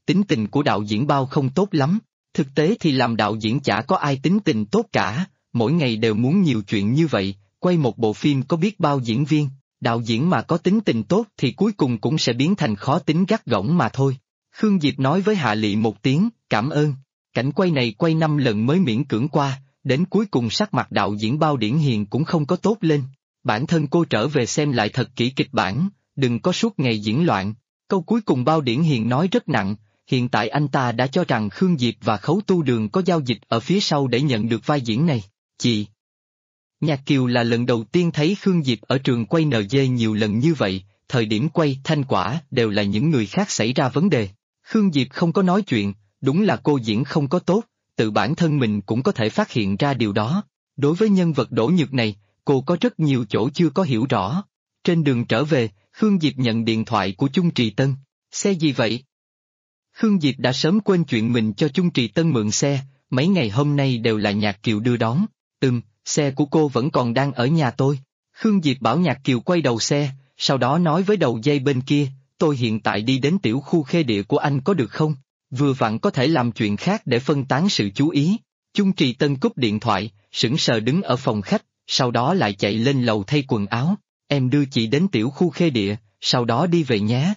tính tình của đạo diễn Bao không tốt lắm. Thực tế thì làm đạo diễn chả có ai tính tình tốt cả, mỗi ngày đều muốn nhiều chuyện như vậy, quay một bộ phim có biết bao diễn viên, đạo diễn mà có tính tình tốt thì cuối cùng cũng sẽ biến thành khó tính gắt gỏng mà thôi. Khương Diệp nói với Hạ Lị một tiếng, cảm ơn. Cảnh quay này quay 5 lần mới miễn cưỡng qua, đến cuối cùng sắc mặt đạo diễn Bao Điển Hiền cũng không có tốt lên. Bản thân cô trở về xem lại thật kỹ kịch bản, đừng có suốt ngày diễn loạn. Câu cuối cùng Bao Điển Hiền nói rất nặng, hiện tại anh ta đã cho rằng Khương Diệp và Khấu Tu Đường có giao dịch ở phía sau để nhận được vai diễn này. Chị Nhạc Kiều là lần đầu tiên thấy Khương Diệp ở trường quay NG nhiều lần như vậy, thời điểm quay Thanh Quả đều là những người khác xảy ra vấn đề. Khương Diệp không có nói chuyện, đúng là cô diễn không có tốt, tự bản thân mình cũng có thể phát hiện ra điều đó. Đối với nhân vật Đỗ Nhược này, cô có rất nhiều chỗ chưa có hiểu rõ. Trên đường trở về, Khương Diệp nhận điện thoại của Chung Trì Tân. Xe gì vậy? Khương Diệp đã sớm quên chuyện mình cho Chung Trì Tân mượn xe, mấy ngày hôm nay đều là Nhạc Kiều đưa đón. Xe của cô vẫn còn đang ở nhà tôi. Khương Diệp bảo Nhạc Kiều quay đầu xe, sau đó nói với đầu dây bên kia, tôi hiện tại đi đến tiểu khu khê địa của anh có được không? Vừa vặn có thể làm chuyện khác để phân tán sự chú ý. Chung Trì Tân cúp điện thoại, sững sờ đứng ở phòng khách, sau đó lại chạy lên lầu thay quần áo. Em đưa chị đến tiểu khu khê địa, sau đó đi về nhé.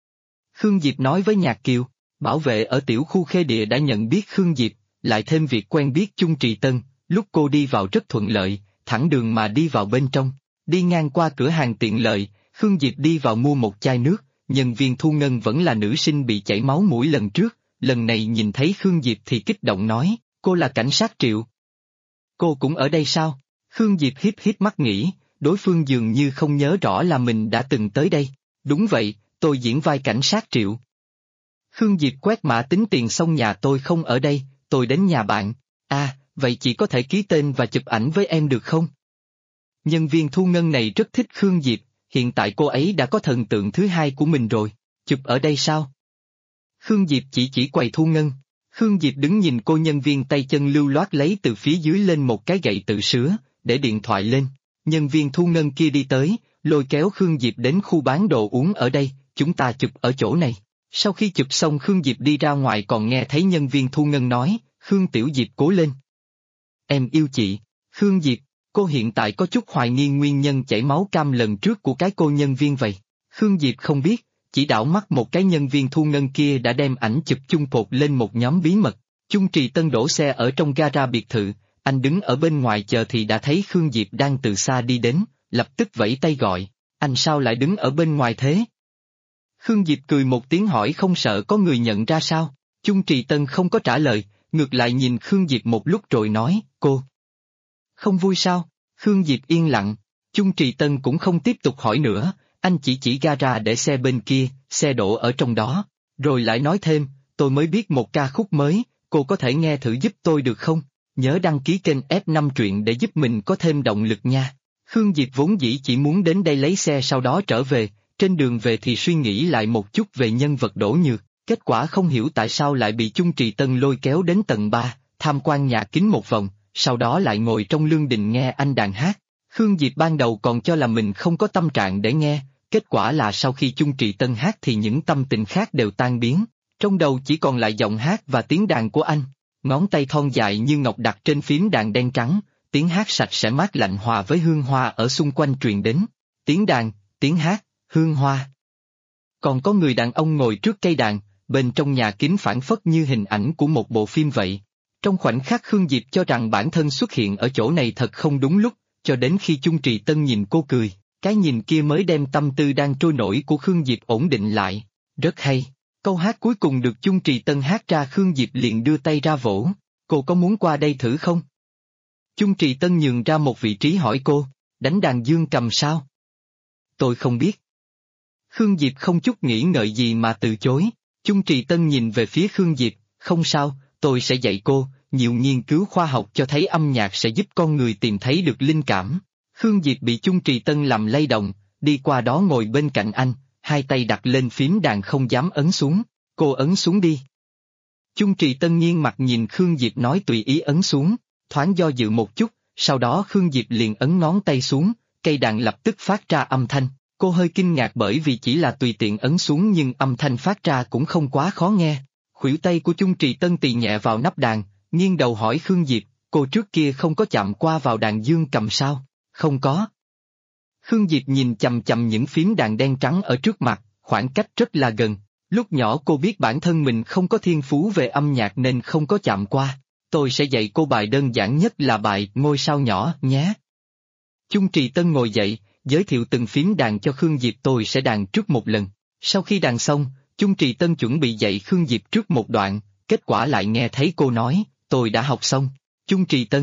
Khương Diệp nói với Nhạc Kiều, bảo vệ ở tiểu khu khê địa đã nhận biết Khương Diệp, lại thêm việc quen biết Chung Trì Tân, lúc cô đi vào rất thuận lợi, thẳng đường mà đi vào bên trong. Đi ngang qua cửa hàng tiện lợi, Khương Diệp đi vào mua một chai nước, nhân viên thu ngân vẫn là nữ sinh bị chảy máu mũi lần trước, lần này nhìn thấy Khương Diệp thì kích động nói, cô là cảnh sát Triệu. Cô cũng ở đây sao? Khương Diệp híp híp mắt nghĩ, đối phương dường như không nhớ rõ là mình đã từng tới đây. Đúng vậy, tôi diễn vai cảnh sát Triệu. Khương Diệp quét mã tính tiền xong nhà tôi không ở đây, tôi đến nhà bạn. Vậy chị có thể ký tên và chụp ảnh với em được không? Nhân viên thu ngân này rất thích Khương Diệp, hiện tại cô ấy đã có thần tượng thứ hai của mình rồi. Chụp ở đây sao? Khương Diệp chỉ quầy thu ngân. Khương Diệp đứng nhìn cô nhân viên tay chân lưu loát lấy từ phía dưới lên một cái gậy tự sứa, để điện thoại lên. Nhân viên thu ngân kia đi tới, lôi kéo Khương Diệp đến khu bán đồ uống ở đây, chúng ta chụp ở chỗ này. Sau khi chụp xong Khương Diệp đi ra ngoài còn nghe thấy nhân viên thu ngân nói, Khương Tiểu Diệp cố lên. Em yêu chị. Khương Diệp, cô hiện tại có chút hoài nghi nguyên nhân chảy máu cam lần trước của cái cô nhân viên vậy. Khương Diệp không biết, chỉ đảo mắt một cái nhân viên thu ngân kia đã đem ảnh chụp chung cột lên một nhóm bí mật. Chung Trì Tân đổ xe ở trong gara biệt thự, anh đứng ở bên ngoài chờ thì đã thấy Khương Diệp đang từ xa đi đến, lập tức vẫy tay gọi, anh sao lại đứng ở bên ngoài thế? Khương Diệp cười một tiếng hỏi không sợ có người nhận ra sao? Chung Trì Tân không có trả lời, ngược lại nhìn Khương Diệp một lúc rồi nói, cô không vui sao? Khương Diệp yên lặng, Chung Trì Tân cũng không tiếp tục hỏi nữa, anh chỉ gara để xe bên kia, xe đổ ở trong đó, rồi lại nói thêm, tôi mới biết một ca khúc mới, cô có thể nghe thử giúp tôi được không? Nhớ đăng ký kênh F5 truyện để giúp mình có thêm động lực nha. Khương Diệp vốn dĩ chỉ muốn đến đây lấy xe sau đó trở về, trên đường về thì suy nghĩ lại một chút về nhân vật Đỗ Nhược, kết quả không hiểu tại sao lại bị Chung Trì Tân lôi kéo đến tầng 3, tham quan nhà kính một vòng, sau đó lại ngồi trong lương đình nghe anh đàn hát. Khương Diệp ban đầu còn cho là mình không có tâm trạng để nghe, kết quả là sau khi Chung Trì Tân hát thì những tâm tình khác đều tan biến, trong đầu chỉ còn lại giọng hát và tiếng đàn của anh. Ngón tay thon dài như ngọc đặt trên phím đàn đen trắng, tiếng hát sạch sẽ mát lạnh hòa với hương hoa ở xung quanh truyền đến. Tiếng đàn, tiếng hát, hương hoa. Còn có người đàn ông ngồi trước cây đàn, bên trong nhà kính phảng phất như hình ảnh của một bộ phim vậy. Trong khoảnh khắc Khương Diệp cho rằng bản thân xuất hiện ở chỗ này thật không đúng lúc, cho đến khi Chung Trì Tân nhìn cô cười, cái nhìn kia mới đem tâm tư đang trôi nổi của Khương Diệp ổn định lại. Rất hay. Câu hát cuối cùng được Chung Trì Tân hát ra Khương Diệp liền đưa tay ra vỗ, cô có muốn qua đây thử không? Chung Trì Tân nhường ra một vị trí hỏi cô, đánh đàn dương cầm sao? Tôi không biết. Khương Diệp không chút nghĩ ngợi gì mà từ chối, Chung Trì Tân nhìn về phía Khương Diệp, không sao, tôi sẽ dạy cô, nhiều nghiên cứu khoa học cho thấy âm nhạc sẽ giúp con người tìm thấy được linh cảm. Khương Diệp bị Chung Trì Tân làm lay động, đi qua đó ngồi bên cạnh anh, hai tay đặt lên phím đàn không dám ấn xuống, cô ấn xuống đi. Chung Trì Tân nghiêng mặt nhìn Khương Diệp nói tùy ý ấn xuống, thoáng do dự một chút, sau đó Khương Diệp liền ấn ngón tay xuống, cây đàn lập tức phát ra âm thanh, cô hơi kinh ngạc bởi vì chỉ là tùy tiện ấn xuống nhưng âm thanh phát ra cũng không quá khó nghe. Khuỷu tay của Chung Trì Tân tì nhẹ vào nắp đàn, nghiêng đầu hỏi Khương Diệp, cô trước kia không có chạm qua vào đàn dương cầm sao? Không có. Khương Diệp nhìn chằm chằm những phím đàn đen trắng ở trước mặt, khoảng cách rất là gần. Lúc nhỏ cô biết bản thân mình không có thiên phú về âm nhạc nên không có chạm qua. Tôi sẽ dạy cô bài đơn giản nhất là bài Ngôi sao nhỏ nhé. Chung Trì Tân ngồi dậy, giới thiệu từng phím đàn cho Khương Diệp, tôi sẽ đàn trước một lần. Sau khi đàn xong, Chung Trì Tân chuẩn bị dạy Khương Diệp trước một đoạn, kết quả lại nghe thấy cô nói, tôi đã học xong. Chung Trì Tân.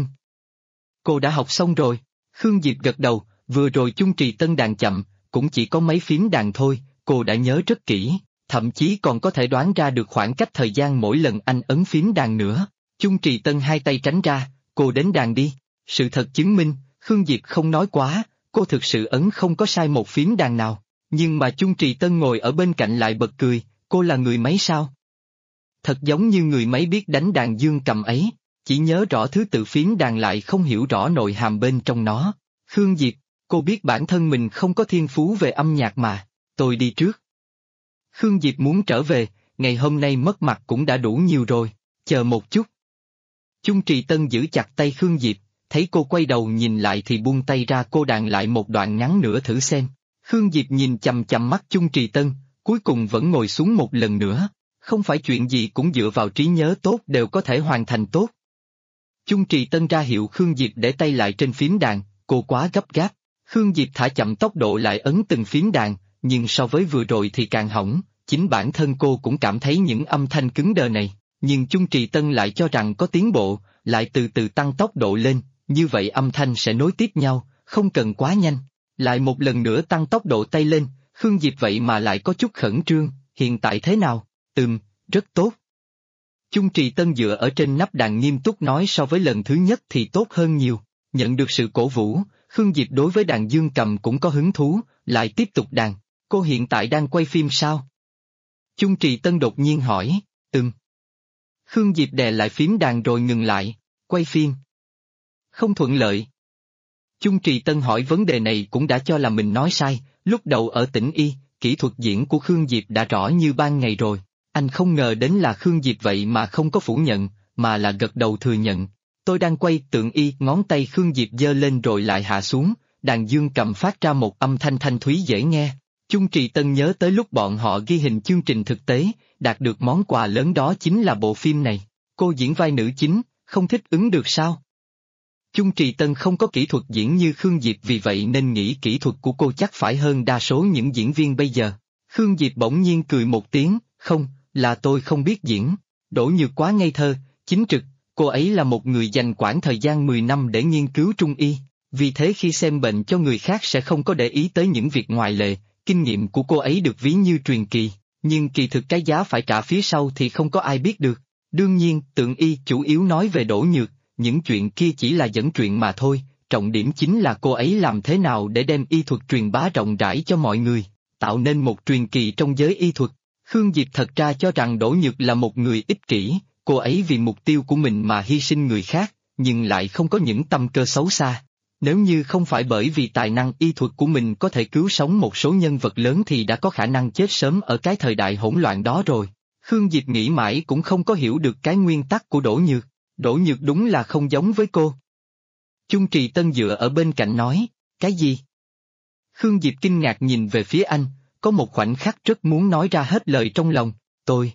Cô đã học xong rồi. Khương Diệp gật đầu, vừa rồi Chung Trì Tân đàn chậm, cũng chỉ có mấy phím đàn thôi, cô đã nhớ rất kỹ, thậm chí còn có thể đoán ra được khoảng cách thời gian mỗi lần anh ấn phím đàn nữa. Chung Trì Tân hai tay tránh ra, cô đến đàn đi. Sự thật chứng minh, Khương Diệp không nói quá, cô thực sự ấn không có sai một phím đàn nào. Nhưng mà Chung Trì Tân ngồi ở bên cạnh lại bật cười, cô là người máy sao? Thật giống như người máy biết đánh đàn dương cầm ấy, chỉ nhớ rõ thứ tự phím đàn lại không hiểu rõ nội hàm bên trong nó. Khương Diệp, cô biết bản thân mình không có thiên phú về âm nhạc mà, tôi đi trước. Khương Diệp muốn trở về, ngày hôm nay mất mặt cũng đã đủ nhiều rồi, chờ một chút. Chung Trì Tân giữ chặt tay Khương Diệp, thấy cô quay đầu nhìn lại thì buông tay ra, cô đàn lại một đoạn ngắn nữa thử xem. Khương Diệp nhìn chằm chằm mắt Chung Trì Tân, cuối cùng vẫn ngồi xuống một lần nữa, không phải chuyện gì cũng dựa vào trí nhớ tốt đều có thể hoàn thành tốt. Chung Trì Tân ra hiệu Khương Diệp để tay lại trên phím đàn, cô quá gấp gáp. Khương Diệp thả chậm tốc độ lại ấn từng phím đàn, nhưng so với vừa rồi thì càng hỏng, chính bản thân cô cũng cảm thấy những âm thanh cứng đờ này, nhưng Chung Trì Tân lại cho rằng có tiến bộ, lại từ từ tăng tốc độ lên, như vậy âm thanh sẽ nối tiếp nhau, không cần quá nhanh. Lại một lần nữa tăng tốc độ tay lên, Khương Diệp vậy mà lại có chút khẩn trương, hiện tại thế nào? Rất tốt. Chung Trì Tân dựa ở trên nắp đàn nghiêm túc nói, so với lần thứ nhất thì tốt hơn nhiều. Nhận được sự cổ vũ, Khương Diệp đối với đàn dương cầm cũng có hứng thú, lại tiếp tục đàn. Cô hiện tại đang quay phim sao? Chung Trì Tân đột nhiên hỏi. Khương Diệp đè lại phím đàn rồi ngừng lại. Quay phim? Không thuận lợi. Chung Trì Tân hỏi vấn đề này cũng đã cho là mình nói sai, lúc đầu ở tỉnh Y, kỹ thuật diễn của Khương Diệp đã rõ như ban ngày rồi. Anh không ngờ đến là Khương Diệp vậy mà không có phủ nhận, mà là gật đầu thừa nhận. Tôi đang quay tượng Y, ngón tay Khương Diệp giơ lên rồi lại hạ xuống, đàn dương cầm phát ra một âm thanh thanh thúy dễ nghe. Chung Trì Tân nhớ tới lúc bọn họ ghi hình chương trình thực tế, đạt được món quà lớn đó chính là bộ phim này. Cô diễn vai nữ chính, không thích ứng được sao? Chung Trì Tân không có kỹ thuật diễn như Khương Diệp, vì vậy nên nghĩ kỹ thuật của cô chắc phải hơn đa số những diễn viên bây giờ. Khương Diệp bỗng nhiên cười một tiếng, không, là tôi không biết diễn. Đỗ Nhược quá ngây thơ, chính trực, cô ấy là một người dành quãng thời gian 10 năm để nghiên cứu Trung Y, vì thế khi xem bệnh cho người khác sẽ không có để ý tới những việc ngoại lệ, kinh nghiệm của cô ấy được ví như truyền kỳ, nhưng kỳ thực cái giá phải trả phía sau thì không có ai biết được. Đương nhiên, tượng Y chủ yếu nói về Đỗ Nhược, những chuyện kia chỉ là dẫn chuyện mà thôi, trọng điểm chính là cô ấy làm thế nào để đem y thuật truyền bá rộng rãi cho mọi người, tạo nên một truyền kỳ trong giới y thuật. Khương Diệp thật ra cho rằng Đỗ Nhược là một người ích kỷ, cô ấy vì mục tiêu của mình mà hy sinh người khác, nhưng lại không có những tâm cơ xấu xa. Nếu như không phải bởi vì tài năng y thuật của mình có thể cứu sống một số nhân vật lớn thì đã có khả năng chết sớm ở cái thời đại hỗn loạn đó rồi. Khương Diệp nghĩ mãi cũng không có hiểu được cái nguyên tắc của Đỗ Nhược. Đỗ Nhược đúng là không giống với cô. Chung Trì Tân dựa ở bên cạnh nói, cái gì? Khương Diệp kinh ngạc nhìn về phía anh, có một khoảnh khắc rất muốn nói ra hết lời trong lòng, tôi.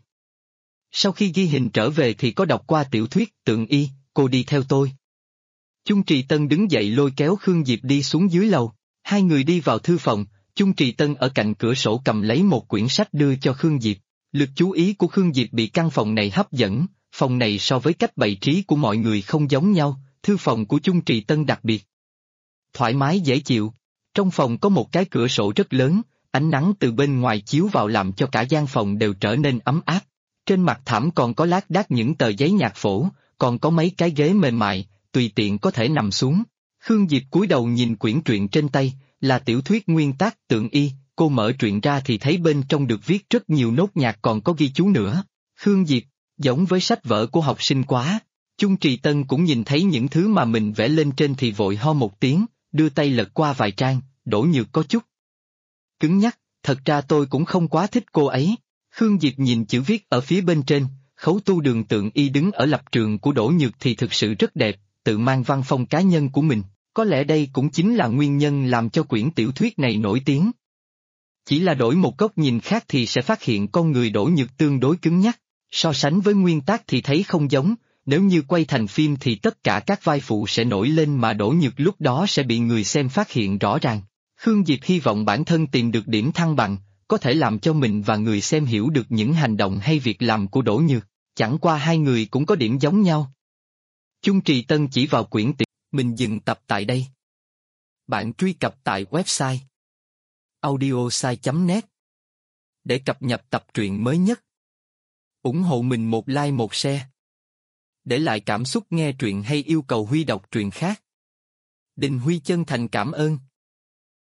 Sau khi ghi hình trở về thì có đọc qua tiểu thuyết Tượng Y, cô đi theo tôi. Chung Trì Tân đứng dậy lôi kéo Khương Diệp đi xuống dưới lầu, hai người đi vào thư phòng, Chung Trì Tân ở cạnh cửa sổ cầm lấy một quyển sách đưa cho Khương Diệp. Lực chú ý của Khương Diệp bị căn phòng này hấp dẫn, phòng này so với cách bày trí của mọi người không giống nhau, thư phòng của Chung Trì Tân đặc biệt. Thoải mái dễ chịu, trong phòng có một cái cửa sổ rất lớn, ánh nắng từ bên ngoài chiếu vào làm cho cả gian phòng đều trở nên ấm áp. Trên mặt thảm còn có lác đác những tờ giấy nhạc phổ, còn có mấy cái ghế mềm mại, tùy tiện có thể nằm xuống. Khương Diệp cúi đầu nhìn quyển truyện trên tay, là tiểu thuyết nguyên tác Tượng Y, cô mở truyện ra thì thấy bên trong được viết rất nhiều nốt nhạc còn có ghi chú nữa. Khương Diệp, giống với sách vở của học sinh quá. Chung Trì Tân cũng nhìn thấy những thứ mà mình vẽ lên trên thì vội ho một tiếng, đưa tay lật qua vài trang, Đỗ Nhược có chút cứng nhắc, thật ra tôi cũng không quá thích cô ấy. Khương Diệp nhìn chữ viết ở phía bên trên, Khấu Tu Đường tượng y đứng ở lập trường của Đỗ Nhược thì thực sự rất đẹp, tự mang văn phong cá nhân của mình, có lẽ đây cũng chính là nguyên nhân làm cho quyển tiểu thuyết này nổi tiếng. Chỉ là đổi một góc nhìn khác thì sẽ phát hiện con người Đỗ Nhược tương đối cứng nhắc, so sánh với nguyên tác thì thấy không giống, nếu như quay thành phim thì tất cả các vai phụ sẽ nổi lên mà Đỗ Nhược lúc đó sẽ bị người xem phát hiện rõ ràng. Khương Diệp hy vọng bản thân tìm được điểm thăng bằng, có thể làm cho mình và người xem hiểu được những hành động hay việc làm của Đỗ Nhược, chẳng qua hai người cũng có điểm giống nhau. Chung Trì Tân chỉ vào quyển tiểu, mình dừng tập tại đây. Bạn truy cập tại website audiosai.net để cập nhật tập truyện mới nhất. Ủng hộ mình một like một share. Để lại cảm xúc nghe truyện hay yêu cầu Huy đọc truyện khác. Đình Huy chân thành cảm ơn.